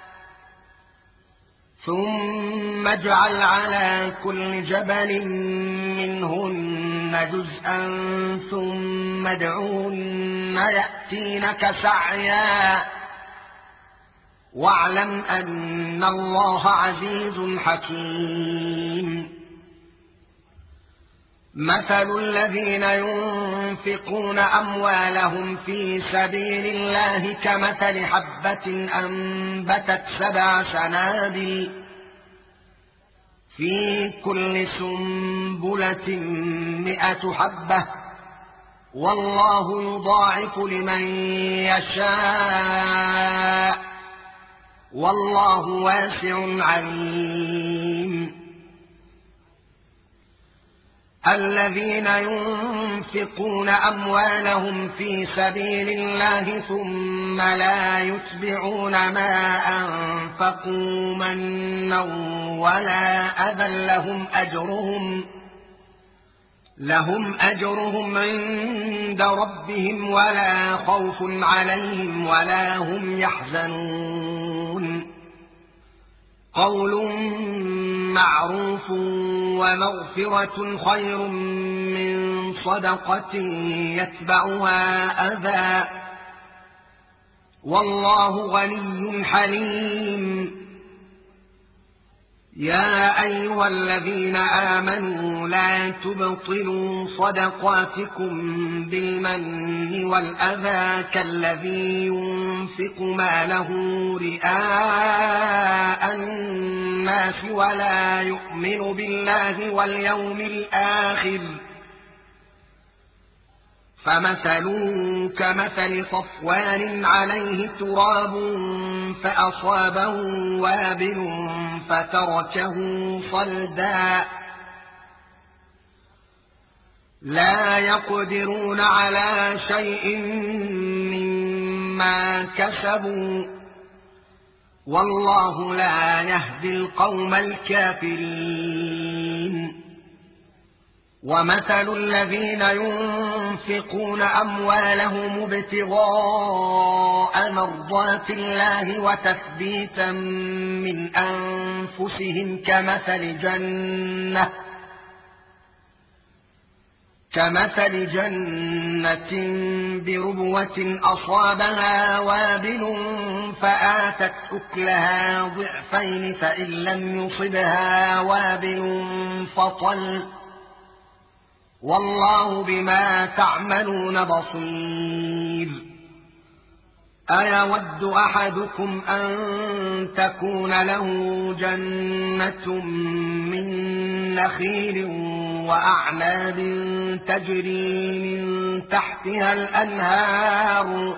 ثم اجعل على كل جبل منهن جزءا ثم ادعوهن يأتينك سعيا واعلم أن الله عزيز حكيم مثل الذين ينفقون أموالهم في سبيل الله كمثل حبة أنبتت سبع سنابل في كل سنبلة مئة حبة والله يضاعف لمن يشاء والله واسع عليم الذين ينفقون أموالهم في سبيل الله ثم لا يتبعون ما أنفقوا منا ولا أذى لهم أجرهم لهم أجرهم عند ربهم ولا خوف عليهم ولا هم يحزنون قول معروف ومغفرة خير من صدقة يتبعها أذى والله غني حليم يا أيها الذين آمنوا لا تبطلوا صدقاتكم بالمن والأذى كالذي ينفق ماله رئاء الناس ولا يؤمن بالله واليوم الآخر فمثلوا كمثل صفوان عليه تراب فأصابه وابل فتركه صلدا لا يقدرون على شيء مما كسبوا والله لا يهدي القوم الكافرين ومثل الذين ينفقون أموالهم ابتغاء مرضات الله وتثبيتا من أنفسهم كمثل جنة كمثل جنة بربوة أصابها وابل فآتت أكلها ضعفين فإن لم يصبها وابل فطل والله بما تعملون بصير. أيود أحدكم أن تكون له جنة من نخيل وأعناب تجري من تحتها الأنهار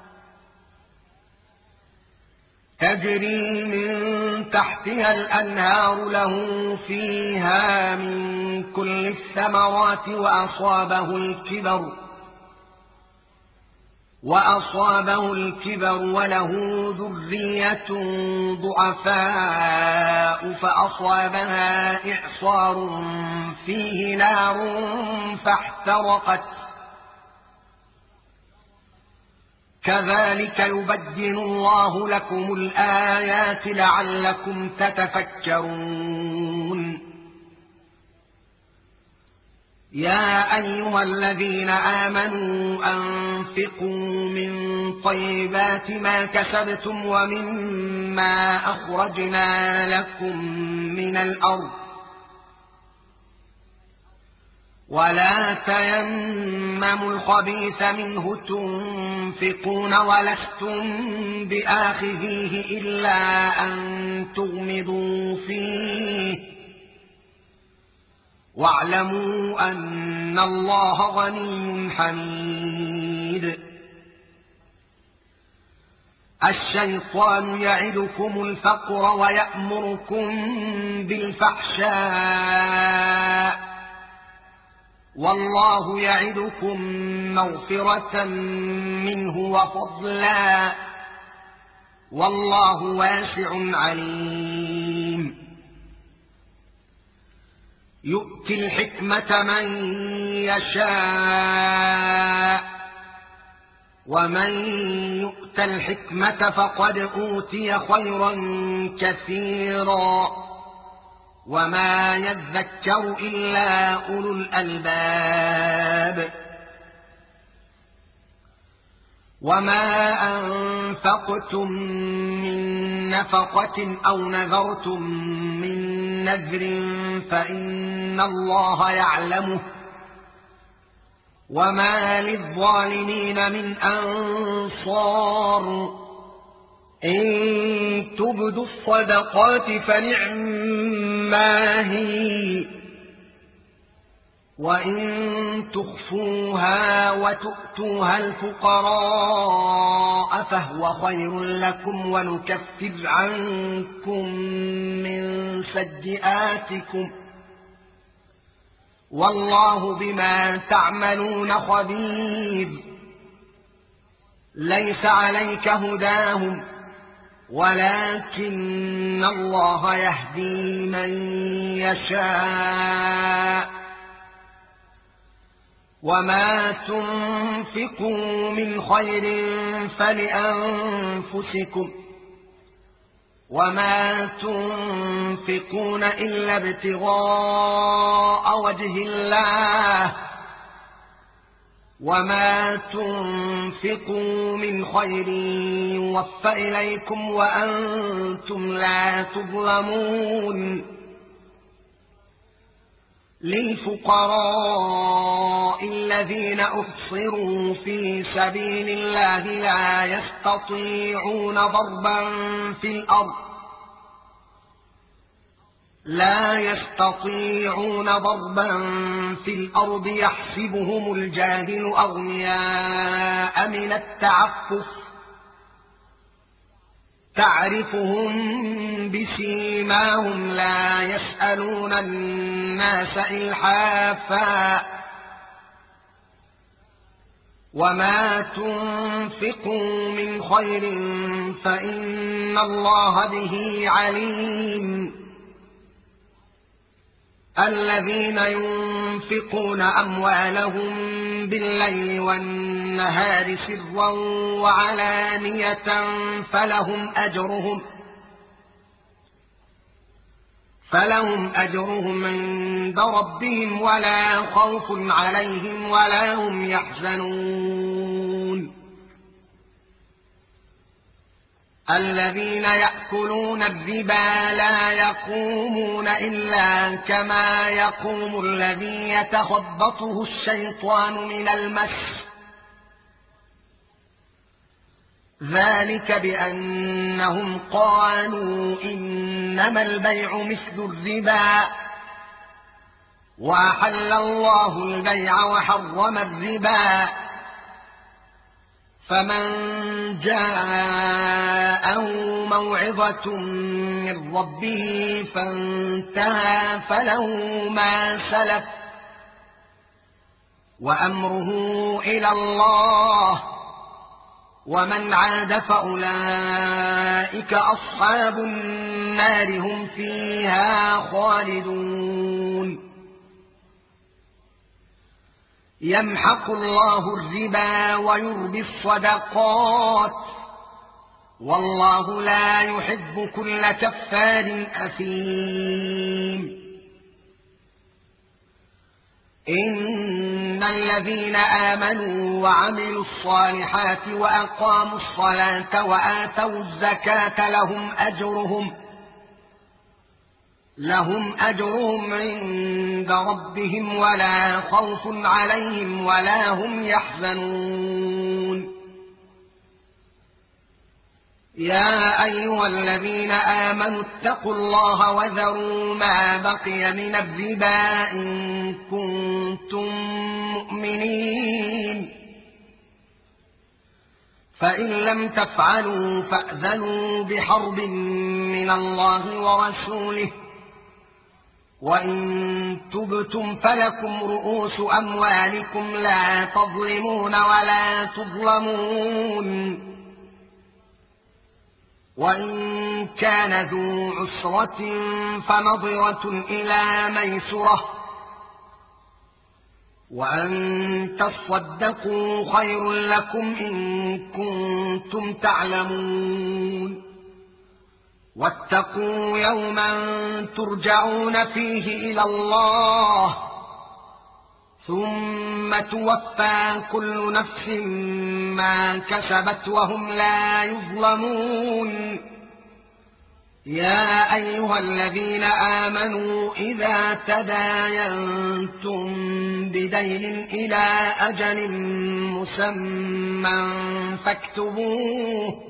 تجري من تحتها الأنهار له فيها من كل الثمرات وأصابه الكبر وأصابه الكبر وله ذرية ضعفاء فأصابها إعصار فيه نار فاحترقت كذلك يبين الله لكم الآيات لعلكم تتفكرون. يا أيها الذين آمنوا أنفقوا من طيبات ما كسبتم ومما أخرجنا لكم من الأرض ولا تيمموا الخبيث منه تنفقون ولستم بآخذيه إلا أن تغمضوا فيه واعلموا أن الله غني حميد. الشيطان يعدكم الفقر ويأمركم بالفحشاء والله يعدكم مغفرة منه وفضلا والله واسع عليم. يؤتي الحكمة من يشاء ومن يؤت الحكمة فقد أوتي خيرا كثيرا وما يذكر إلا أولو الألباب. وما أنفقتم من نفقة أو نذرتم من نذر فإن الله يعلمه وما للظالمين من أنصار. إن تبدوا الصدقات فنعما هي وإن تخفوها وتؤتوها الفقراء فهو خير لكم ونكفر عنكم من سيئاتكم والله بما تعملون خبير. ليس عليك هداهم ولكن الله يهدي من يشاء وما تنفقوا من خير فلأنفسكم وما تنفقون إلا ابتغاء وجه الله وما تنفقوا من خير يوفى إليكم وأنتم لا تظلمون. للفقراء الذين أحصروا في سبيل الله لا يستطيعون ضربا في الأرض لا يستطيعون ضربا في الأرض يحسبهم الجاهل أغنياء من التعفف تعرفهم بسيماهم لا يسألون الناس إلحافا وما تنفقوا من خير فإن الله به عليم. الذين ينفقون أموالهم بالليل والنهار سرا وعلانية فلهم أجرهم فلهم أجرهم عند ربهم ولا خوف عليهم ولا هم يحزنون الذين يأكلون الربا لا يقومون إلا كما يقوم الذي يتخبطه الشيطان من المس ذلك بأنهم قالوا إنما البيع مثل الربا وأحل الله البيع وحرم الربا فمن جاءه موعظة من ربه فانتهى فله ما سلف وأمره إلى الله ومن عاد فأولئك أصحاب النار هم فيها خالدون يمحق الله الربا ويربي الصدقات والله لا يحب كل كفار أثيم إن الذين آمنوا وعملوا الصالحات وأقاموا الصلاة وآتوا الزكاة لهم أجرهم لهم أجرهم عند ربهم ولا خوف عليهم ولا هم يحزنون يا أيها الذين آمنوا اتقوا الله وذروا ما بقي من الربا إن كنتم مؤمنين فإن لم تفعلوا فأذنوا بحرب من الله ورسوله وإن تبتم فلكم رؤوس أموالكم لا تظلمون ولا تظلمون وإن كان ذو عسرة فنظرة إلى ميسرة وأن تصدقوا خير لكم إن كنتم تعلمون واتقوا يوما ترجعون فيه إلى الله ثم توفى كل نفس ما كسبت وهم لا يظلمون يا أيها الذين آمنوا إذا تداينتم بدين إلى أجل مسمى فاكتبوه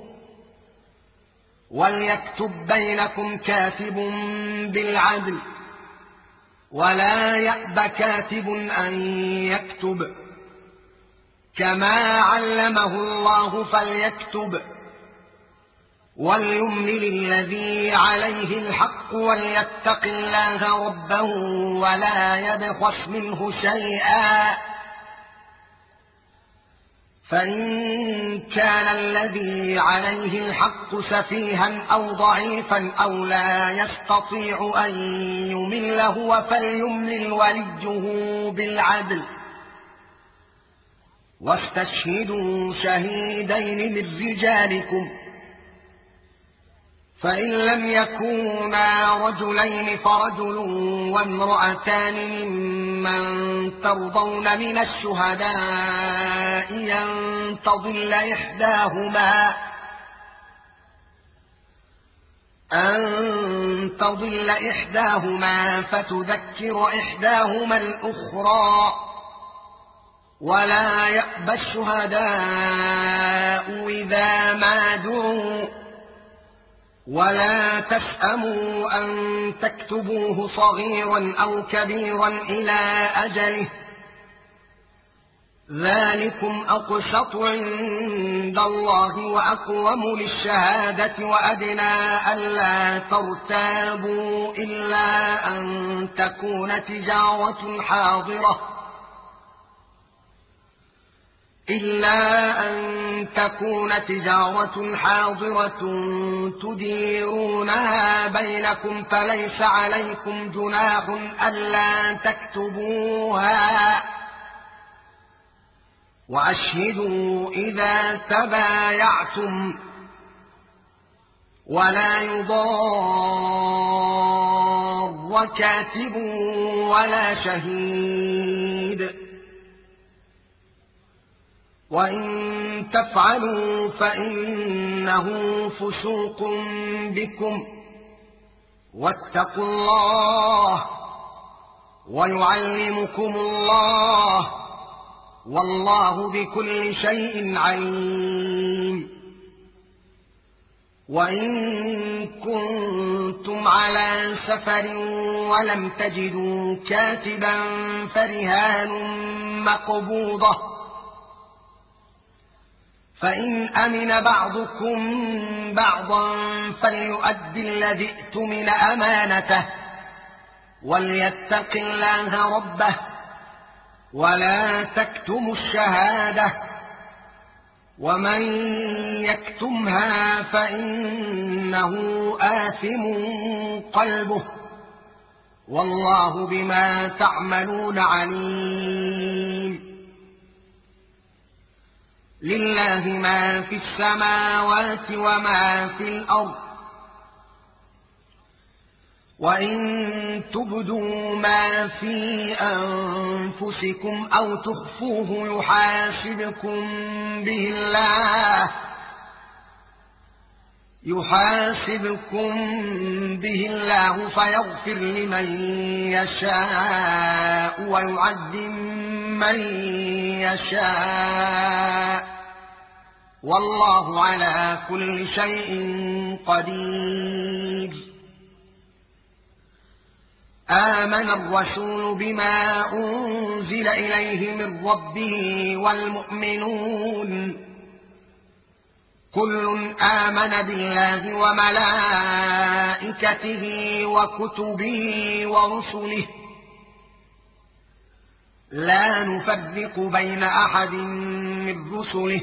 وليكتب بينكم كاتب بالعدل ولا يأب كاتب أن يكتب كما علمه الله فليكتب وليملل الذي عليه الحق وليتق الله ربه ولا يبخس منه شيئا فإن كان الذي عليه الحق سفيها أو ضعيفا أو لا يستطيع أن يمل هو فليملل وليه بالعدل واستشهدوا شهيدين من رجالكم فإن لم يكونا رجلين فرجل وامرأتان ممن ترضون من الشهداء أن تضل إحداهما أن تضل إحداهما فتذكر إحداهما الأخرى ولا يأبى الشهداء إذا ما دعوا ولا تسأموا أن تكتبوه صغيرا أو كبيرا إلى أجله ذلكم أقسط عند الله وأقوم للشهادة وأدنى ألا ترتابوا إلا أن تكون تجارة حاضرة إلا أن تكون تجارة حاضرة تديرونها بينكم فليس عليكم جناح ألا تكتبوها وأشهدوا إذا تبايعتم ولا يضار وكاتب ولا شهيد. وإن تفعلوا فإنه فسوق بكم، واتقوا الله ويعلمكم الله، والله بكل شيء عليم. وإن كنتم على سفر ولم تجدوا كاتبا فرهان مقبوضة، فإن أمن بعضكم بعضا فليؤد الذي اؤتمن أمانته وليتق الله ربه ولا تكتموا الشهادة، ومن يكتمها فإنه آثم قلبه، والله بما تعملون عليم. لله ما في السماوات وما في الأرض، وإن تبدوا ما في أنفسكم أو تخفوه يحاسبكم به الله يحاسبكم به الله فيغفر لمن يشاء ويعذب من يشاء، والله على كل شيء قدير. آمن الرسول بما أنزل إليه من ربه والمؤمنون كل آمن بالله وملائكته وكتبه ورسله لا نفرق بين أحد من رسله،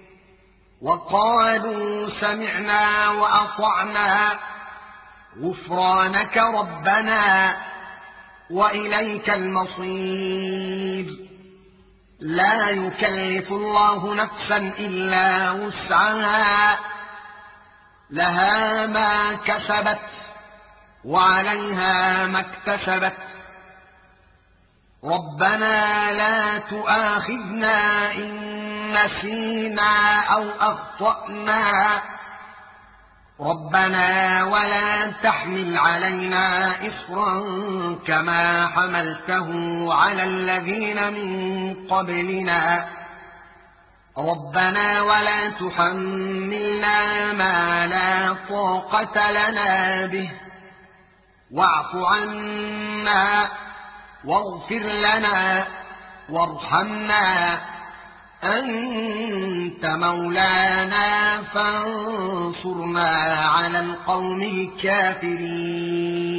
وقالوا سمعنا وأطعنا غفرانك ربنا وإليك المصير. لا يكلف الله نفسا إلا وسعها، لها ما كسبت وعليها ما اكتسبت. ربنا لا تؤاخذنا إن نسينا أو أخطأنا، ربنا ولا تحمل علينا إصرا كما حملته على الذين من قبلنا، ربنا ولا تحملنا ما لا طاقة لنا به، واعف عنا واغفر لنا وارحمنا، أنت مولانا فانصرنا على القوم الكافرين.